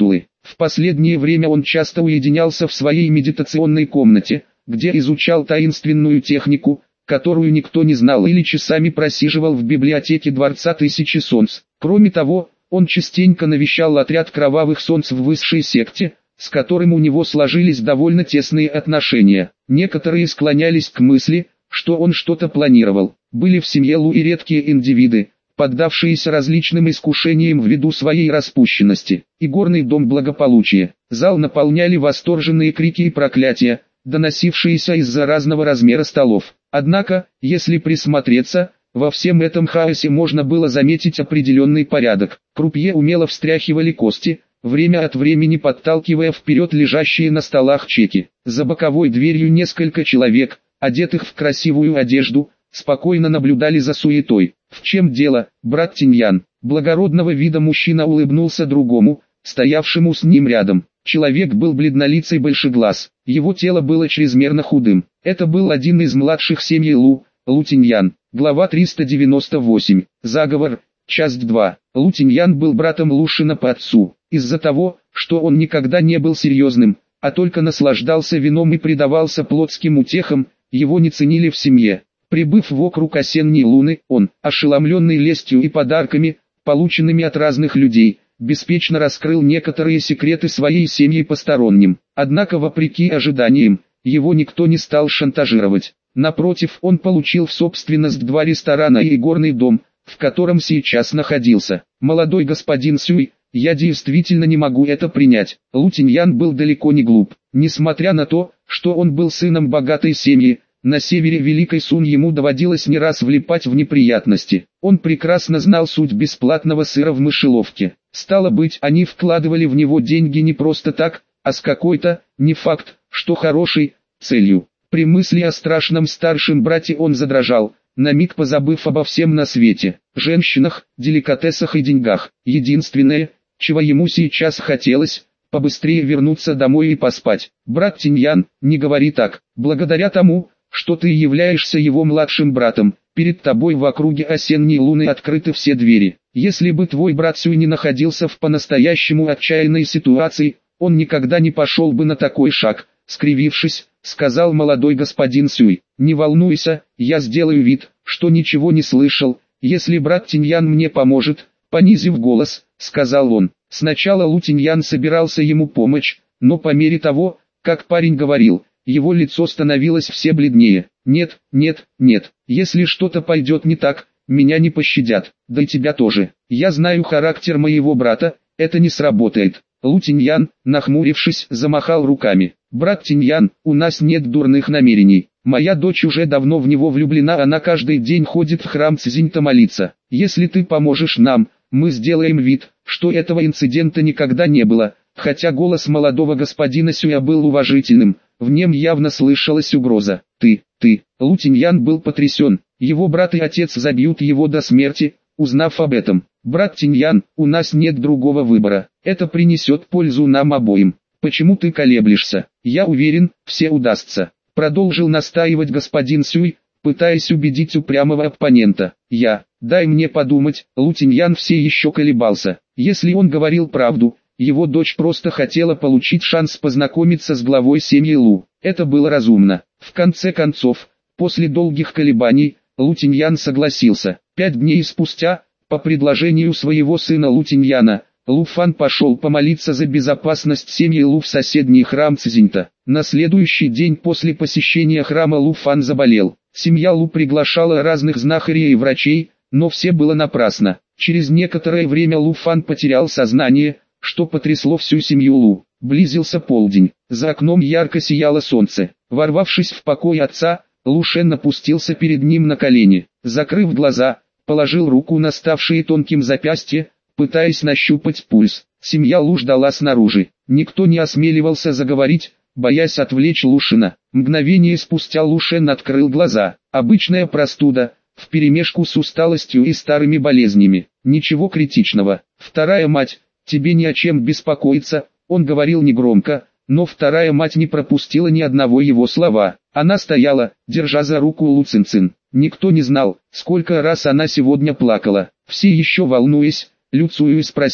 В последнее время он часто уединялся в своей медитационной комнате, где изучал таинственную технику, которую никто не знал, или часами просиживал в библиотеке Дворца Тысячи Солнц. Кроме того, он частенько навещал отряд кровавых солнц в высшей секте, с которым у него сложились довольно тесные отношения. Некоторые склонялись к мысли, что он что-то планировал. Были в семье Лу и редкие индивиды, поддавшиеся различным искушениям ввиду своей распущенности. Игорный дом благополучия. Зал наполняли восторженные крики и проклятия, доносившиеся из-за разного размера столов. Однако, если присмотреться, во всем этом хаосе можно было заметить определенный порядок. Крупье умело встряхивали кости, время от времени подталкивая вперед лежащие на столах чеки. За боковой дверью несколько человек, одетых в красивую одежду, спокойно наблюдали за суетой. «В чем дело, брат Тиньян?» Благородного вида мужчина улыбнулся другому, стоявшему с ним рядом. Человек был бледнолицый большеглаз, его тело было чрезмерно худым. Это был один из младших семьи Лу, Лу Тиньян. Глава 398. Заговор. Часть 2. Лу Тиньян был братом Лушина по отцу. Из-за того, что он никогда не был серьезным, а только наслаждался вином и предавался плотским утехам, его не ценили в семье. Прибыв в округ осенней луны, он, ошеломленный лестью и подарками, полученными от разных людей, беспечно раскрыл некоторые секреты своей семьи посторонним. Однако, вопреки ожиданиям, его никто не стал шантажировать. Напротив, он получил в собственность 2 ресторана и игорный дом, в котором сейчас находился. «Молодой господин Сюй, я действительно не могу это принять». Лу Тиньян был далеко не глуп. Несмотря на то, что он был сыном богатой семьи, на севере Великой Сунь ему доводилось не раз влипать в неприятности. Он прекрасно знал суть бесплатного сыра в мышеловке. Стало быть, они вкладывали в него деньги не просто так, а с какой-то, не факт, что хорошей, целью. При мысли о страшном старшем брате он задрожал, на миг позабыв обо всем на свете. Женщинах, деликатесах и деньгах. Единственное, чего ему сейчас хотелось, побыстрее вернуться домой и поспать. «Брат Тиньян, не говори так. Благодаря тому, что ты являешься его младшим братом, перед тобой в округе осенней луны открыты все двери. Если бы твой брат Сюй не находился в по-настоящему отчаянной ситуации, он никогда не пошел бы на такой шаг», скривившись, сказал молодой господин Сюй. «Не волнуйся, я сделаю вид, что ничего не слышал, если брат Тиньян мне поможет», понизив голос, сказал он. Сначала Лу Тиньян собирался ему помочь, но по мере того, как парень говорил, его лицо становилось все бледнее. «Нет, нет, нет, если что-то пойдет не так, меня не пощадят, да и тебя тоже. Я знаю характер моего брата, это не сработает». Лу Тиньян, нахмурившись, замахал руками. «Брат Тиньян, у нас нет дурных намерений. Моя дочь уже давно в него влюблена, она каждый день ходит в храм Цзиньта молиться. Если ты поможешь нам, мы сделаем вид, что этого инцидента никогда не было». Хотя голос молодого господина Сюя был уважительным, в нем явно слышалась угроза. «Ты». Лу Тиньян был потрясен, его брат и отец забьют его до смерти, узнав об этом. «Брат Тиньян, у нас нет другого выбора, это принесет пользу нам обоим. Почему ты колеблешься? Я уверен, все удастся», продолжил настаивать господин Сюй, пытаясь убедить упрямого оппонента. «Дай мне подумать». Лу Тиньян все еще колебался. Если он говорил правду, его дочь просто хотела получить шанс познакомиться с главой семьи Лу. Это было разумно. В конце концов, после долгих колебаний, Лу Тиньян согласился. 5 дней спустя, по предложению своего сына Лу Тиньяна, Лу Фан пошел помолиться за безопасность семьи Лу в соседний храм Цзиньта. На следующий день после посещения храма Лу Фан заболел. Семья Лу приглашала разных знахарей и врачей, но все было напрасно. Через некоторое время Лу Фан потерял сознание, что потрясло всю семью Лу. Близился полдень, за окном ярко сияло солнце. Ворвавшись в покой отца, Лу Шен опустился перед ним на колени. Закрыв глаза, положил руку на ставшие тонким запястье, пытаясь нащупать пульс. Семья Лу ждала снаружи. Никто не осмеливался заговорить, боясь отвлечь Лушина. Мгновение спустя Лу Шен открыл глаза. Обычная простуда, вперемешку с усталостью и старыми болезнями. Ничего критичного. «Вторая мать, тебе не о чем беспокоиться», он говорил негромко, но вторая мать не пропустила ни одного его слова. Она стояла, держа за руку Лу Цинцин. Никто не знал, сколько раз она сегодня плакала. Все еще волнуясь, Лю Цюю спросила: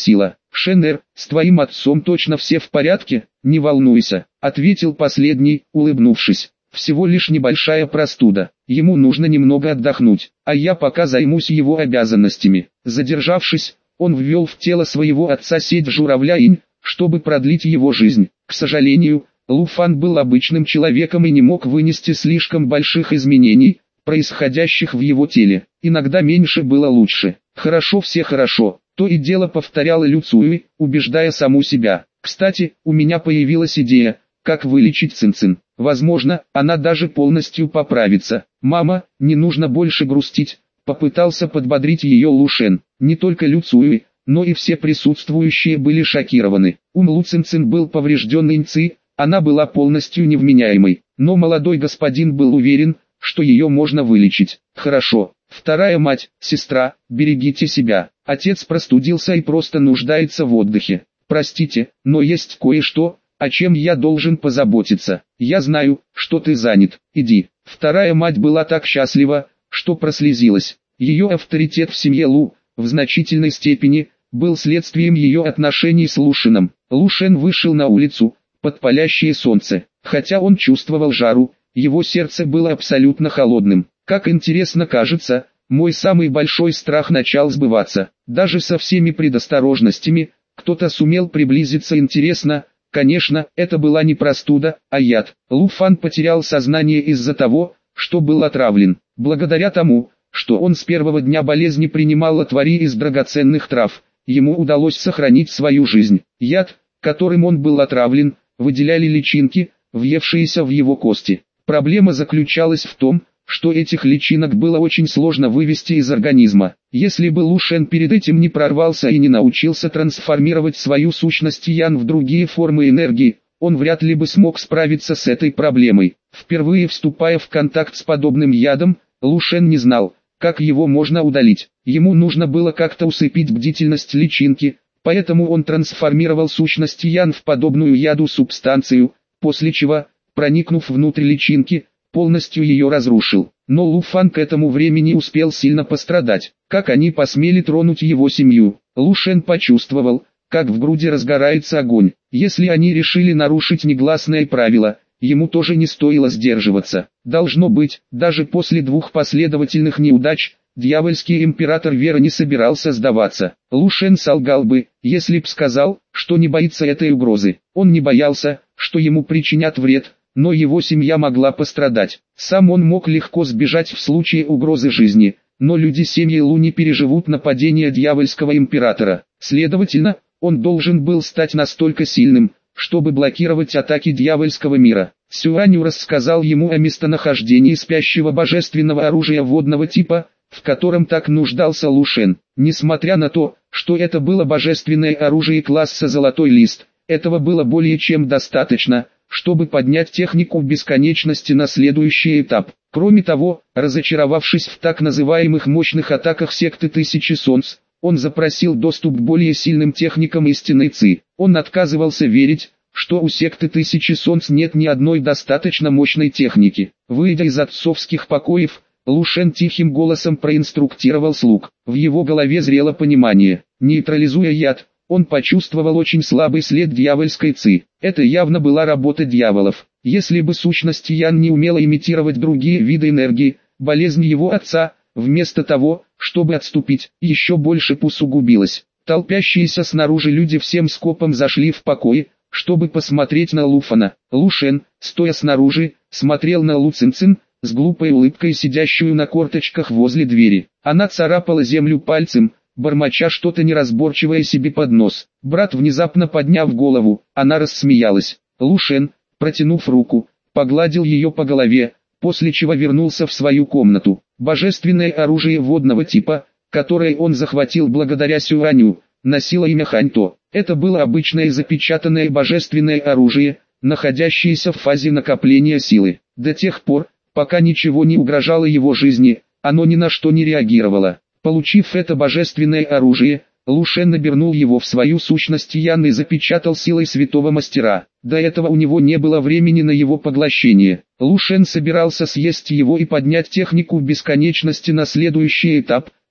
«Шеннер, с твоим отцом точно все в порядке?» «Не волнуйся», — ответил последний, улыбнувшись. «Всего лишь небольшая простуда. Ему нужно немного отдохнуть, а я пока займусь его обязанностями». Задержавшись, он ввел в тело своего отца сеть журавля-инь, чтобы продлить его жизнь. К сожалению, Лу Фан был обычным человеком и не мог вынести слишком больших изменений, происходящих в его теле. Иногда меньше было лучше. «Хорошо, все хорошо», — то и дело повторяла Лю Цуй, убеждая саму себя. «Кстати, у меня появилась идея, как вылечить Цин-Цин. Возможно, она даже полностью поправится. Мама, не нужно больше грустить», — попытался подбодрить ее Лу Шен. Не только Лю Цуй, но и все присутствующие были шокированы. Ум Лу Цин-Цин был поврежден инци, она была полностью невменяемой, но молодой господин был уверен, что ее можно вылечить. «Хорошо. Вторая мать, сестра, берегите себя. Отец простудился и просто нуждается в отдыхе. Простите, но есть кое-что, о чем я должен позаботиться. Я знаю, что ты занят. Иди». Вторая мать была так счастлива, что прослезилась. Ее авторитет в семье Лу, в значительной степени, был следствием ее отношений с Лу Шеном. Лу Шен вышел на улицу, под палящее солнце. Хотя он чувствовал жару, его сердце было абсолютно холодным. Как интересно кажется, мой самый большой страх начал сбываться. Даже со всеми предосторожностями, кто-то сумел приблизиться. Интересно, конечно, это была не простуда, а яд. Лу Фан потерял сознание из-за того, что был отравлен. Благодаря тому, что он с первого дня болезни принимал отвари из драгоценных трав, ему удалось сохранить свою жизнь. Яд, которым он был отравлен, выделяли личинки, въевшиеся в его кости. Проблема заключалась в том, что этих личинок было очень сложно вывести из организма. Если бы Лу Шен перед этим не прорвался и не научился трансформировать свою сущность Ян в другие формы энергии, он вряд ли бы смог справиться с этой проблемой. Впервые вступая в контакт с подобным ядом, Лу Шен не знал, как его можно удалить. Ему нужно было как-то усыпить бдительность личинки, поэтому он трансформировал сущность Ян в подобную яду субстанцию, после чего, проникнув внутрь личинки, полностью ее разрушил. Но Лу Фан к этому времени успел сильно пострадать. Как они посмели тронуть его семью? Лу Шен почувствовал, как в груди разгорается огонь. Если они решили нарушить негласное правило, ему тоже не стоило сдерживаться. Должно быть, даже после 2 последовательных неудач, дьявольский император Вера не собирался сдаваться. Лу Шен солгал бы, если б сказал, что не боится этой угрозы. Он не боялся, что ему причинят вред, но его семья могла пострадать. Сам он мог легко сбежать в случае угрозы жизни, но люди семьи Лу не переживут нападения дьявольского императора. Следовательно, он должен был стать настолько сильным, чтобы блокировать атаки дьявольского мира. Сюаню рассказал ему о местонахождении спящего божественного оружия водного типа, в котором так нуждался Лу Шен. Несмотря на то, что это было божественное оружие класса «Золотой лист», этого было более чем достаточно, чтобы поднять технику в бесконечности на следующий этап. Кроме того, разочаровавшись в так называемых мощных атаках секты Тысячи Солнц, он запросил доступ к более сильным техникам истинной Ци. Он отказывался верить, что у секты Тысячи Солнц нет ни одной достаточно мощной техники. Выйдя из отцовских покоев, Лу Шен тихим голосом проинструктировал слуг. В его голове зрело понимание. Нейтрализуя яд, он почувствовал очень слабый след дьявольской Ци. Это явно была работа дьяволов. Если бы сущность Ян не умела имитировать другие виды энергии, болезнь его отца, вместо того, чтобы отступить, еще больше усугубилась. Толпящиеся снаружи люди всем скопом зашли в покой, чтобы посмотреть на Лу Фана. Лу Шен, стоя снаружи, смотрел на Лу Цин-Цин, с глупой улыбкой сидящую на корточках возле двери. Она царапала землю пальцем, бормоча что-то неразборчивое себе под нос. Брат, внезапно подняв голову, она рассмеялась. Лу Шен, протянув руку, погладил ее по голове, после чего вернулся в свою комнату. Божественное оружие водного типа, которое он захватил благодаря Сюаню, носило имя Ханьто. Это было обычное запечатанное божественное оружие, находящееся в фазе накопления силы. До тех пор, пока ничего не угрожало его жизни, оно ни на что не реагировало. Получив это божественное оружие, Лу Шен набернул его в свою сущность Ян и запечатал силой святого мастера. До этого у него не было времени на его поглощение. Лу Шен собирался съесть его и поднять технику бесконечности на следующий этап,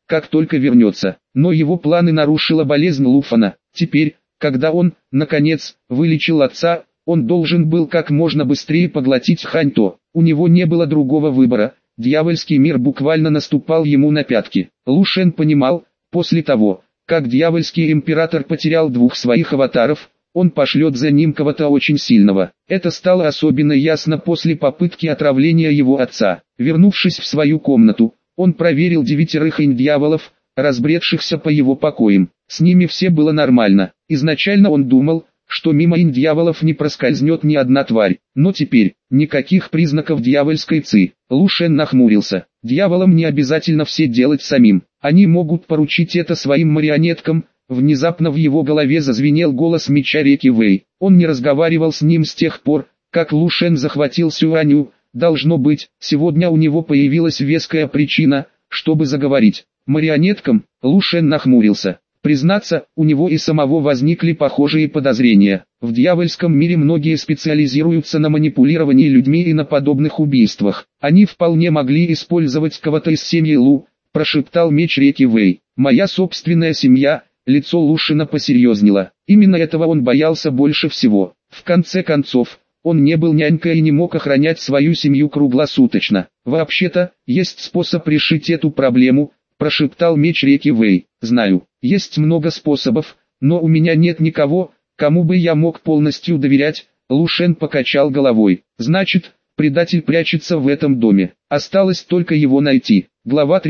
как только вернется. Но его планы нарушила болезнь Луфана. Теперь, когда он, наконец, вылечил отца, он должен был как можно быстрее поглотить Ханьто. У него не было другого выбора, дьявольский мир буквально наступал ему на пятки. Лу Шен понимал, после того, как дьявольский император потерял двух своих аватаров, он пошлет за ним кого-то очень сильного. Это стало особенно ясно после попытки отравления его отца. Вернувшись в свою комнату, он проверил 9 инь-дьяволов, разбредшихся по его покоям. С ними все было нормально. Изначально он думал, что мимо инь-дьяволов не проскользнет ни одна тварь. Но теперь, никаких признаков дьявольской ци. Лу Шен нахмурился. Дьяволам не обязательно все делать самим. Они могут поручить это своим марионеткам. Внезапно в его голове зазвенел голос меча реки Вэй. Он не разговаривал с ним с тех пор, как Лу Шен захватил Сюаню. Должно быть, сегодня у него появилась веская причина, чтобы заговорить. Марионеткам, Лу Шен нахмурился. Признаться, у него и самого возникли похожие подозрения. В дьявольском мире многие специализируются на манипулировании людьми и на подобных убийствах. Они вполне могли использовать кого-то из семьи Лу, прошептал меч реки Вэй. Моя собственная семья. Лицо Лушина посерьезнело. Именно этого он боялся больше всего. В конце концов, он не был нянькой и не мог охранять свою семью круглосуточно. «Вообще-то, есть способ решить эту проблему», – прошептал меч реки Вэй. «Знаю, есть много способов, но у меня нет никого, кому бы я мог полностью доверять», – Лу Шен покачал головой. «Значит, предатель прячется в этом доме. Осталось только его найти». Глава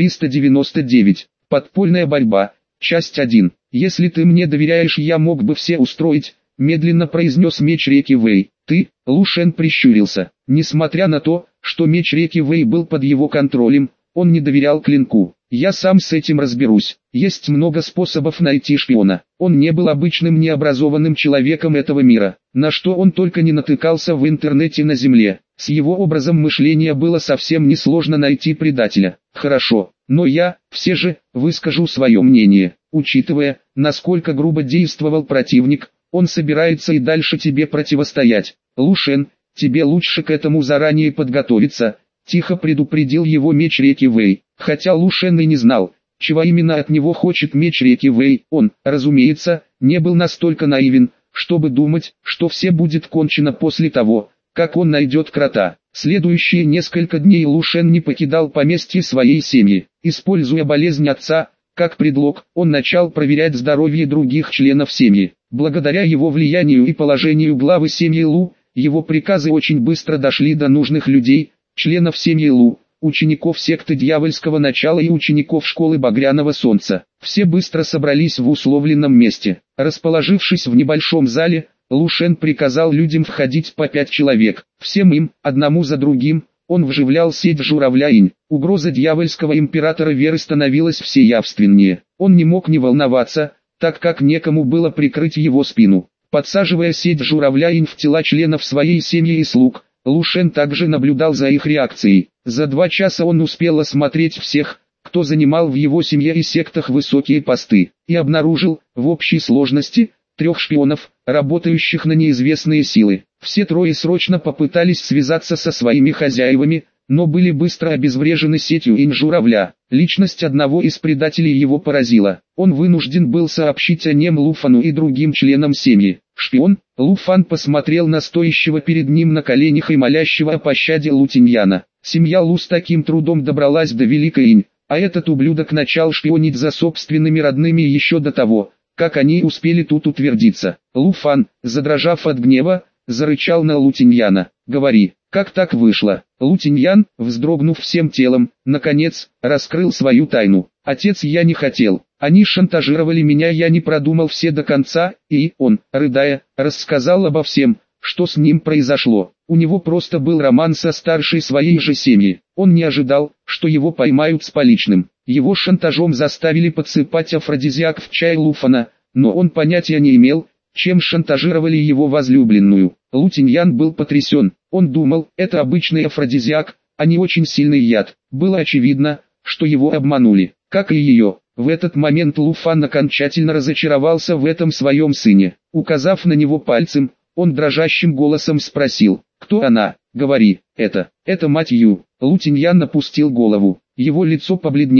399. Подпольная борьба. Часть 1. «Если ты мне доверяешь, я мог бы все устроить», – медленно произнес меч реки Вэй. «Ты?» – Лу Шен прищурился. Несмотря на то, что меч реки Вэй был под его контролем, он не доверял клинку. «Я сам с этим разберусь. Есть много способов найти шпиона». Он не был обычным необразованным человеком этого мира, на что он только не натыкался в интернете на земле. С его образом мышления было совсем несложно найти предателя. «Хорошо, но я, все же, выскажу свое мнение. Учитывая, насколько грубо действовал противник, он собирается и дальше тебе противостоять. Лу Шен, тебе лучше к этому заранее подготовиться», – тихо предупредил его меч реки Вэй. Хотя Лу Шен и не знал, чего именно от него хочет меч реки Вэй, он, разумеется, не был настолько наивен, чтобы думать, что все будет кончено после того, как он найдет крота. Следующие несколько дней Лу Шен не покидал поместье своей семьи. Используя болезнь отца, как предлог, он начал проверять здоровье других членов семьи. Благодаря его влиянию и положению главы семьи Лу, его приказы очень быстро дошли до нужных людей, членов семьи Лу, учеников секты дьявольского начала и учеников школы Багряного Солнца. Все быстро собрались в условленном месте. Расположившись в небольшом зале, Лу Шен приказал людям входить по 5 человек. Всем им, одному за другим, он вживлял сеть журавля-инь. Угроза дьявольского императора Веры становилась все явственнее. Он не мог не волноваться, так как некому было прикрыть его спину. Подсаживая сеть журавля-инь в тела членов своей семьи и слуг, Лу Шен также наблюдал за их реакцией. За 2 часа он успел осмотреть всех, кто занимал в его семье и сектах высокие посты, и обнаружил, в общей сложности, 3 шпионов, работающих на неизвестные силы. Все 3 срочно попытались связаться со своими хозяевами, но были быстро обезврежены сетью инь-журавля. Личность одного из предателей его поразила. Он вынужден был сообщить о нем Луфану и другим членам семьи. «Шпион?» Луфан посмотрел на стоящего перед ним на коленях и молящего о пощаде Лу Тиньяна. Семья Лу с таким трудом добралась до Великой Инь, а этот ублюдок начал шпионить за собственными родными еще до того, как они успели тут утвердиться. Луфан, задрожав от гнева, зарычал на Лу Тиньяна. «Говори, как так вышло?» Лу Тиньян, вздрогнув всем телом, наконец, раскрыл свою тайну. «Отец, я не хотел. Они шантажировали меня, я не продумал все до конца», и он, рыдая, рассказал обо всем, что с ним произошло. У него просто был роман со старшей своей же семьи. Он не ожидал, что его поймают с поличным. Его шантажом заставили подсыпать афродизиак в чай Луфана, но он понятия не имел, чем шантажировали его возлюбленную. Лу Тиньян был потрясен. Он думал, это обычный афродизиак, а не очень сильный яд. Было очевидно, что его обманули, как и ее. В этот момент Луфан окончательно разочаровался в этом своем сыне. Указав на него пальцем, он дрожащим голосом спросил: «Кто она? Говори, это мать Ю». Лу Тиньян опустил голову. Его лицо побледнело,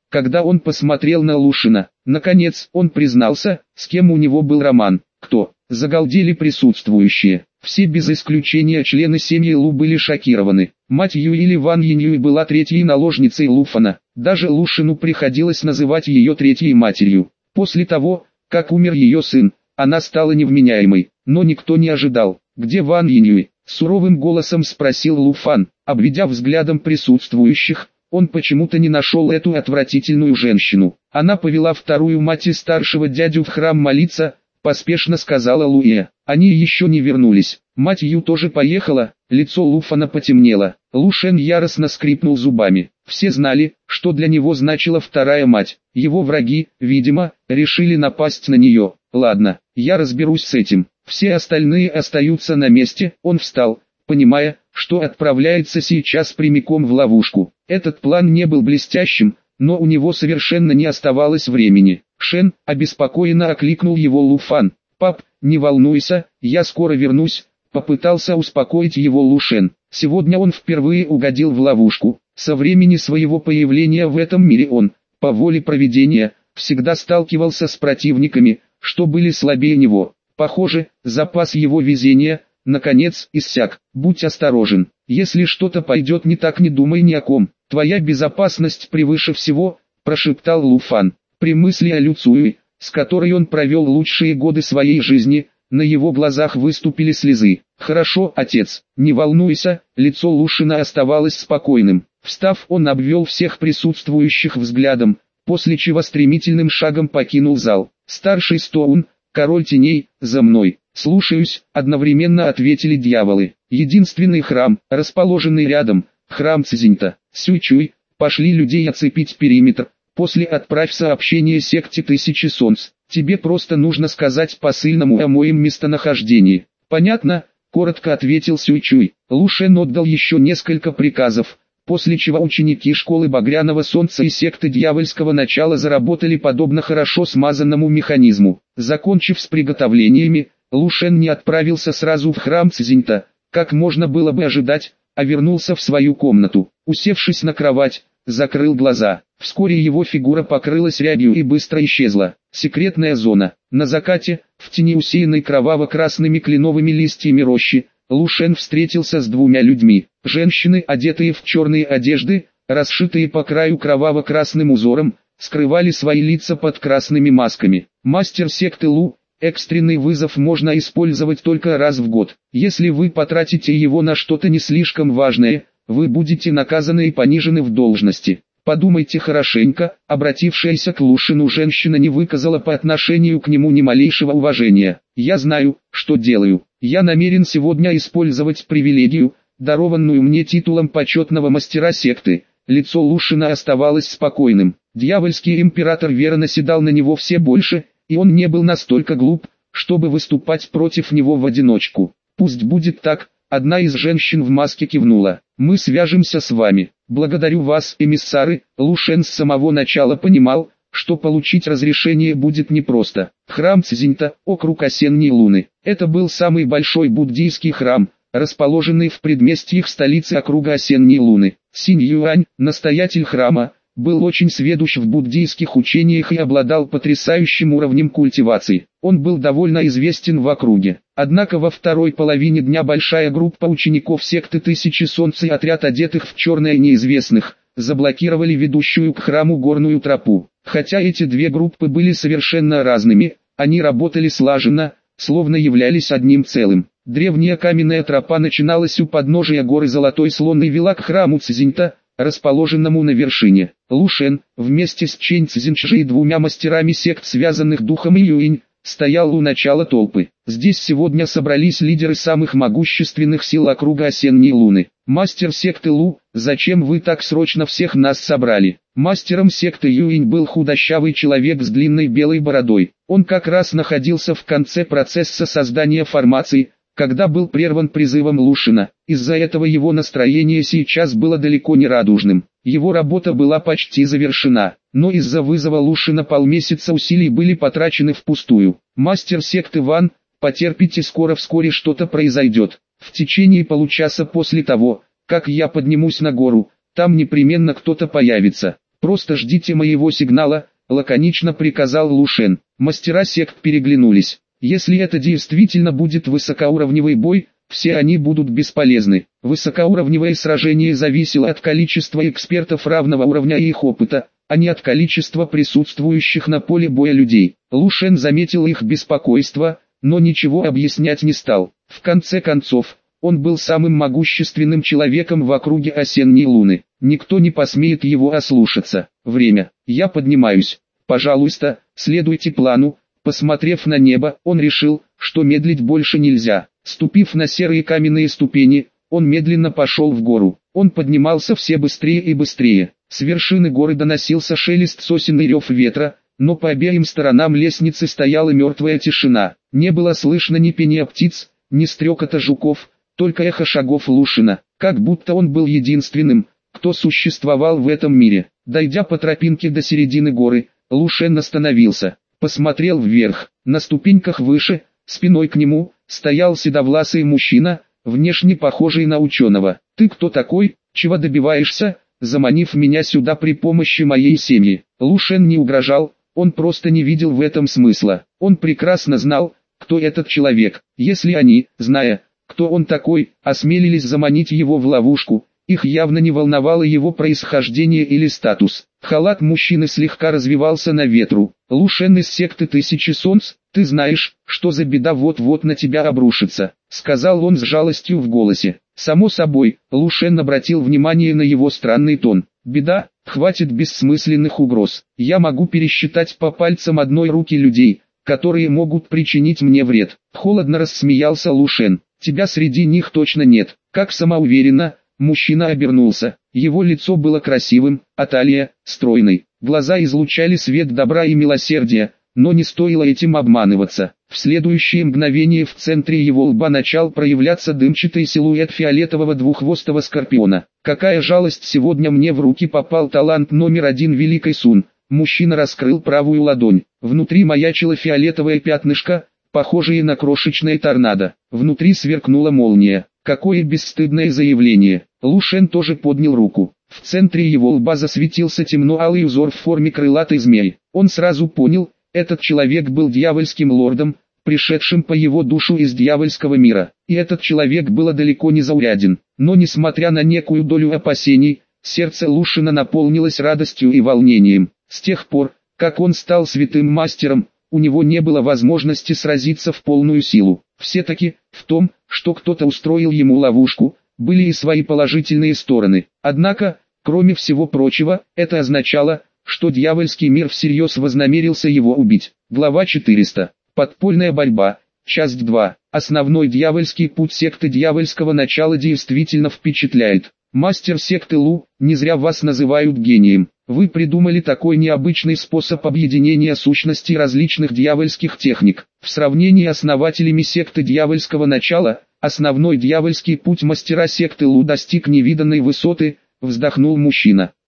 когда он посмотрел на Лушина. Наконец, он признался, с кем у него был роман. Кто? Загалдели присутствующие. Все без исключения члены семьи Лу были шокированы. Мать Юили Ван Яньюй была третьей наложницей Луфана. Даже Лушину приходилось называть ее третьей матерью. После того, как умер ее сын, она стала невменяемой. Но никто не ожидал. «Где Ван Яньюй?» — суровым голосом спросил Луфан. Обведя взглядом присутствующих, он почему-то не нашел эту отвратительную женщину. Она повела вторую мать и старшего дядю в храм молиться, поспешно сказала Луэ. Они еще не вернулись. Мать Ю тоже поехала, лицо Луфана потемнело. Лушен яростно скрипнул зубами. Все знали, что для него значила вторая мать. Его враги, видимо, решили напасть на нее. Ладно, я разберусь с этим. Все остальные остаются на месте. Он встал, понимая, что отправляется сейчас прямиком в ловушку. Этот план не был блестящим, но у него совершенно не оставалось времени. Шен обеспокоенно окликнул его Луфан. «Пап, не волнуйся, я скоро вернусь», — попытался успокоить его Лушен. Сегодня он впервые угодил в ловушку. Со времени своего появления в этом мире он, по воле провидения, всегда сталкивался с противниками, что были слабее него. Похоже, запас его везения, наконец, иссяк. Будь осторожен. Если что-то пойдет не так, не думай ни о ком. Твоя безопасность превыше всего, прошептал Луфан. При мысли о Лю Цюи, с которой он провел лучшие годы своей жизни, на его глазах выступили слезы. «Хорошо, отец, не волнуйся», лицо Лушина оставалось спокойным. Встав, он обвел всех присутствующих взглядом, после чего стремительным шагом покинул зал. «Старший Стоун, король теней, за мной». «Слушаюсь», одновременно ответили дьяволы. Единственный храм, расположенный рядом, храм Цзиньта. «Сюйчуй, пошли людей оцепить периметр. После отправь сообщение секте Тысячи Солнц. Тебе просто нужно сказать посыльному о моем местонахождении». «Понятно», — коротко ответил Сюйчуй. Лушен отдал еще несколько приказов, после чего ученики школы Багряного Солнца и секты Дьявольского Начала заработали подобно хорошо смазанному механизму. Закончив с приготовлениями, Лушен не отправился сразу в храм Цзиньта, как можно было бы ожидать, а вернулся в свою комнату. Усевшись на кровать, закрыл глаза. Вскоре его фигура покрылась рябью и быстро исчезла. Секретная зона. На закате, в тени усеянной кроваво-красными кленовыми листьями рощи, Лушен встретился с двумя людьми. Женщины, одетые в черные одежды, расшитые по краю кроваво-красным узором, скрывали свои лица под красными масками. Мастер секты Лу. Экстренный вызов можно использовать только раз в год. Если вы потратите его на что-то не слишком важное, вы будете наказаны и понижены в должности. Подумайте хорошенько. Обратившаяся к Лушину женщина не выказала по отношению к нему ни малейшего уважения. «Я знаю, что делаю. Я намерен сегодня использовать привилегию, дарованную мне титулом почетного мастера секты». Лицо Лушина оставалось спокойным. Дьявольский император верно наседал на него все больше, и он не был настолько глуп, чтобы выступать против него в одиночку. «Пусть будет так», одна из женщин в маске кивнула. «Мы свяжемся с вами. Благодарю вас, эмиссары». Лушен с самого начала понимал, что получить разрешение будет непросто. Храм Цзиньта, округ Осенней Луны. Это был самый большой буддийский храм, расположенный в предместьях столицы округа Осенней Луны. Синь Юань, настоятель храма, был очень сведущ в буддийских учениях и обладал потрясающим уровнем культивации. Он был довольно известен в округе. Однако во второй половине дня большая группа учеников секты Тысячи Солнц и отряд одетых в черное неизвестных заблокировали ведущую к храму горную тропу. Хотя эти две группы были совершенно разными, они работали слаженно, словно являлись одним целым. Древняя каменная тропа начиналась у подножия горы Золотой Слон и вела к храму Цзиньта, расположенному на вершине. Лушен, вместе с Чэнь Цзиньчжи и двумя мастерами сект, связанных духом и Юинь, стоял у начала толпы. Здесь сегодня собрались лидеры самых могущественных сил округа Осенней Луны. «Мастер секты Лу, зачем вы так срочно всех нас собрали?» Мастером секты Юинь был худощавый человек с длинной белой бородой. Он как раз находился в конце процесса создания формации, когда был прерван призывом Лушина. Из-за этого его настроение сейчас было далеко не радужным. Его работа была почти завершена, но из-за вызова Лушина полмесяца усилий были потрачены впустую. «Мастер секты Ван, потерпите, вскоре что-то произойдет. В течение получаса после того, как я поднимусь на гору, там непременно кто-то появится. Просто ждите моего сигнала, лаконично приказал Лушен. Мастера сект переглянулись. Если это действительно будет высокоуровневый бой, все они будут бесполезны. Высокоуровневое сражение зависело от количества экспертов равного уровня и их опыта, а не от количества присутствующих на поле боя людей. Лушен заметил их беспокойство, но ничего объяснять не стал. В конце концов, он был самым могущественным человеком в округе осенней луны. Никто не посмеет его ослушаться. Время. Я поднимаюсь. Пожалуйста, следуйте плану. Посмотрев на небо, он решил, что медлить больше нельзя. Ступив на серые каменные ступени, он медленно пошел в гору. Он поднимался все быстрее и быстрее. С вершины горы доносился шелест сосен и рев ветра, но по обеим сторонам лестницы стояла мертвая тишина. Не было слышно ни пения птиц, ни стрекота жуков, только эхо шагов Лушена, как будто он был единственным, кто существовал в этом мире. Дойдя по тропинке до середины горы, Лушен остановился, посмотрел вверх. На ступеньках выше, спиной к нему, стоял седовласый мужчина, внешне похожий на ученого. «Ты кто такой? Чего добиваешься, заманив меня сюда при помощи моей семьи?» Лушен не угрожал, он просто не видел в этом смысла. Он прекрасно знал, кто этот человек. Если они, зная, кто он такой, осмелились заманить его в ловушку, их явно не волновало его происхождение или статус. Халат мужчины слегка развивался на ветру. «Лушен из секты Тысячи Солнц, ты знаешь, что за беда вот-вот на тебя обрушится», — сказал он с жалостью в голосе. Само собой, Лушен обратил внимание на его странный тон. «Беда? Хватит бессмысленных угроз. Я могу пересчитать по пальцам одной руки людей, которые могут причинить мне вред». Холодно рассмеялся Лушен. «Тебя среди них точно нет». Как самоуверенно, мужчина обернулся. Его лицо было красивым, а талия – стройной. Глаза излучали свет добра и милосердия, но не стоило этим обманываться. В следующее мгновение в центре его лба начал проявляться дымчатый силуэт фиолетового двуххвостого скорпиона. «Какая жалость, сегодня мне в руки попал талант номер один Великой Сун». Мужчина раскрыл правую ладонь. Внутри маячило фиолетовое пятнышко, похожее на крошечное торнадо. Внутри сверкнула молния. Какое бесстыдное заявление. Лушен тоже поднял руку. В центре его лба засветился темно-алый узор в форме крылатой змеи. Он сразу понял, этот человек был дьявольским лордом, пришедшим по его душу из дьявольского мира. И этот человек был далеко не зауряден. Но несмотря на некую долю опасений, сердце Лушена наполнилось радостью и волнением. С тех пор, как он стал святым мастером, у него не было возможности сразиться в полную силу. Все-таки, в том, что кто-то устроил ему ловушку, были и свои положительные стороны. Однако, кроме всего прочего, это означало, что дьявольский мир всерьез вознамерился его убить. Глава 400. Подпольная борьба. Часть 2. Основной дьявольский путь секты дьявольского начала действительно впечатляет. Мастер секты Лу, не зря вас называют гением. Вы придумали такой необычный способ объединения сущностей различных дьявольских техник. В сравнении с основателями секты дьявольского начала, основной дьявольский путь мастера секты Лу достиг невиданной высоты, вздохнул мужчина.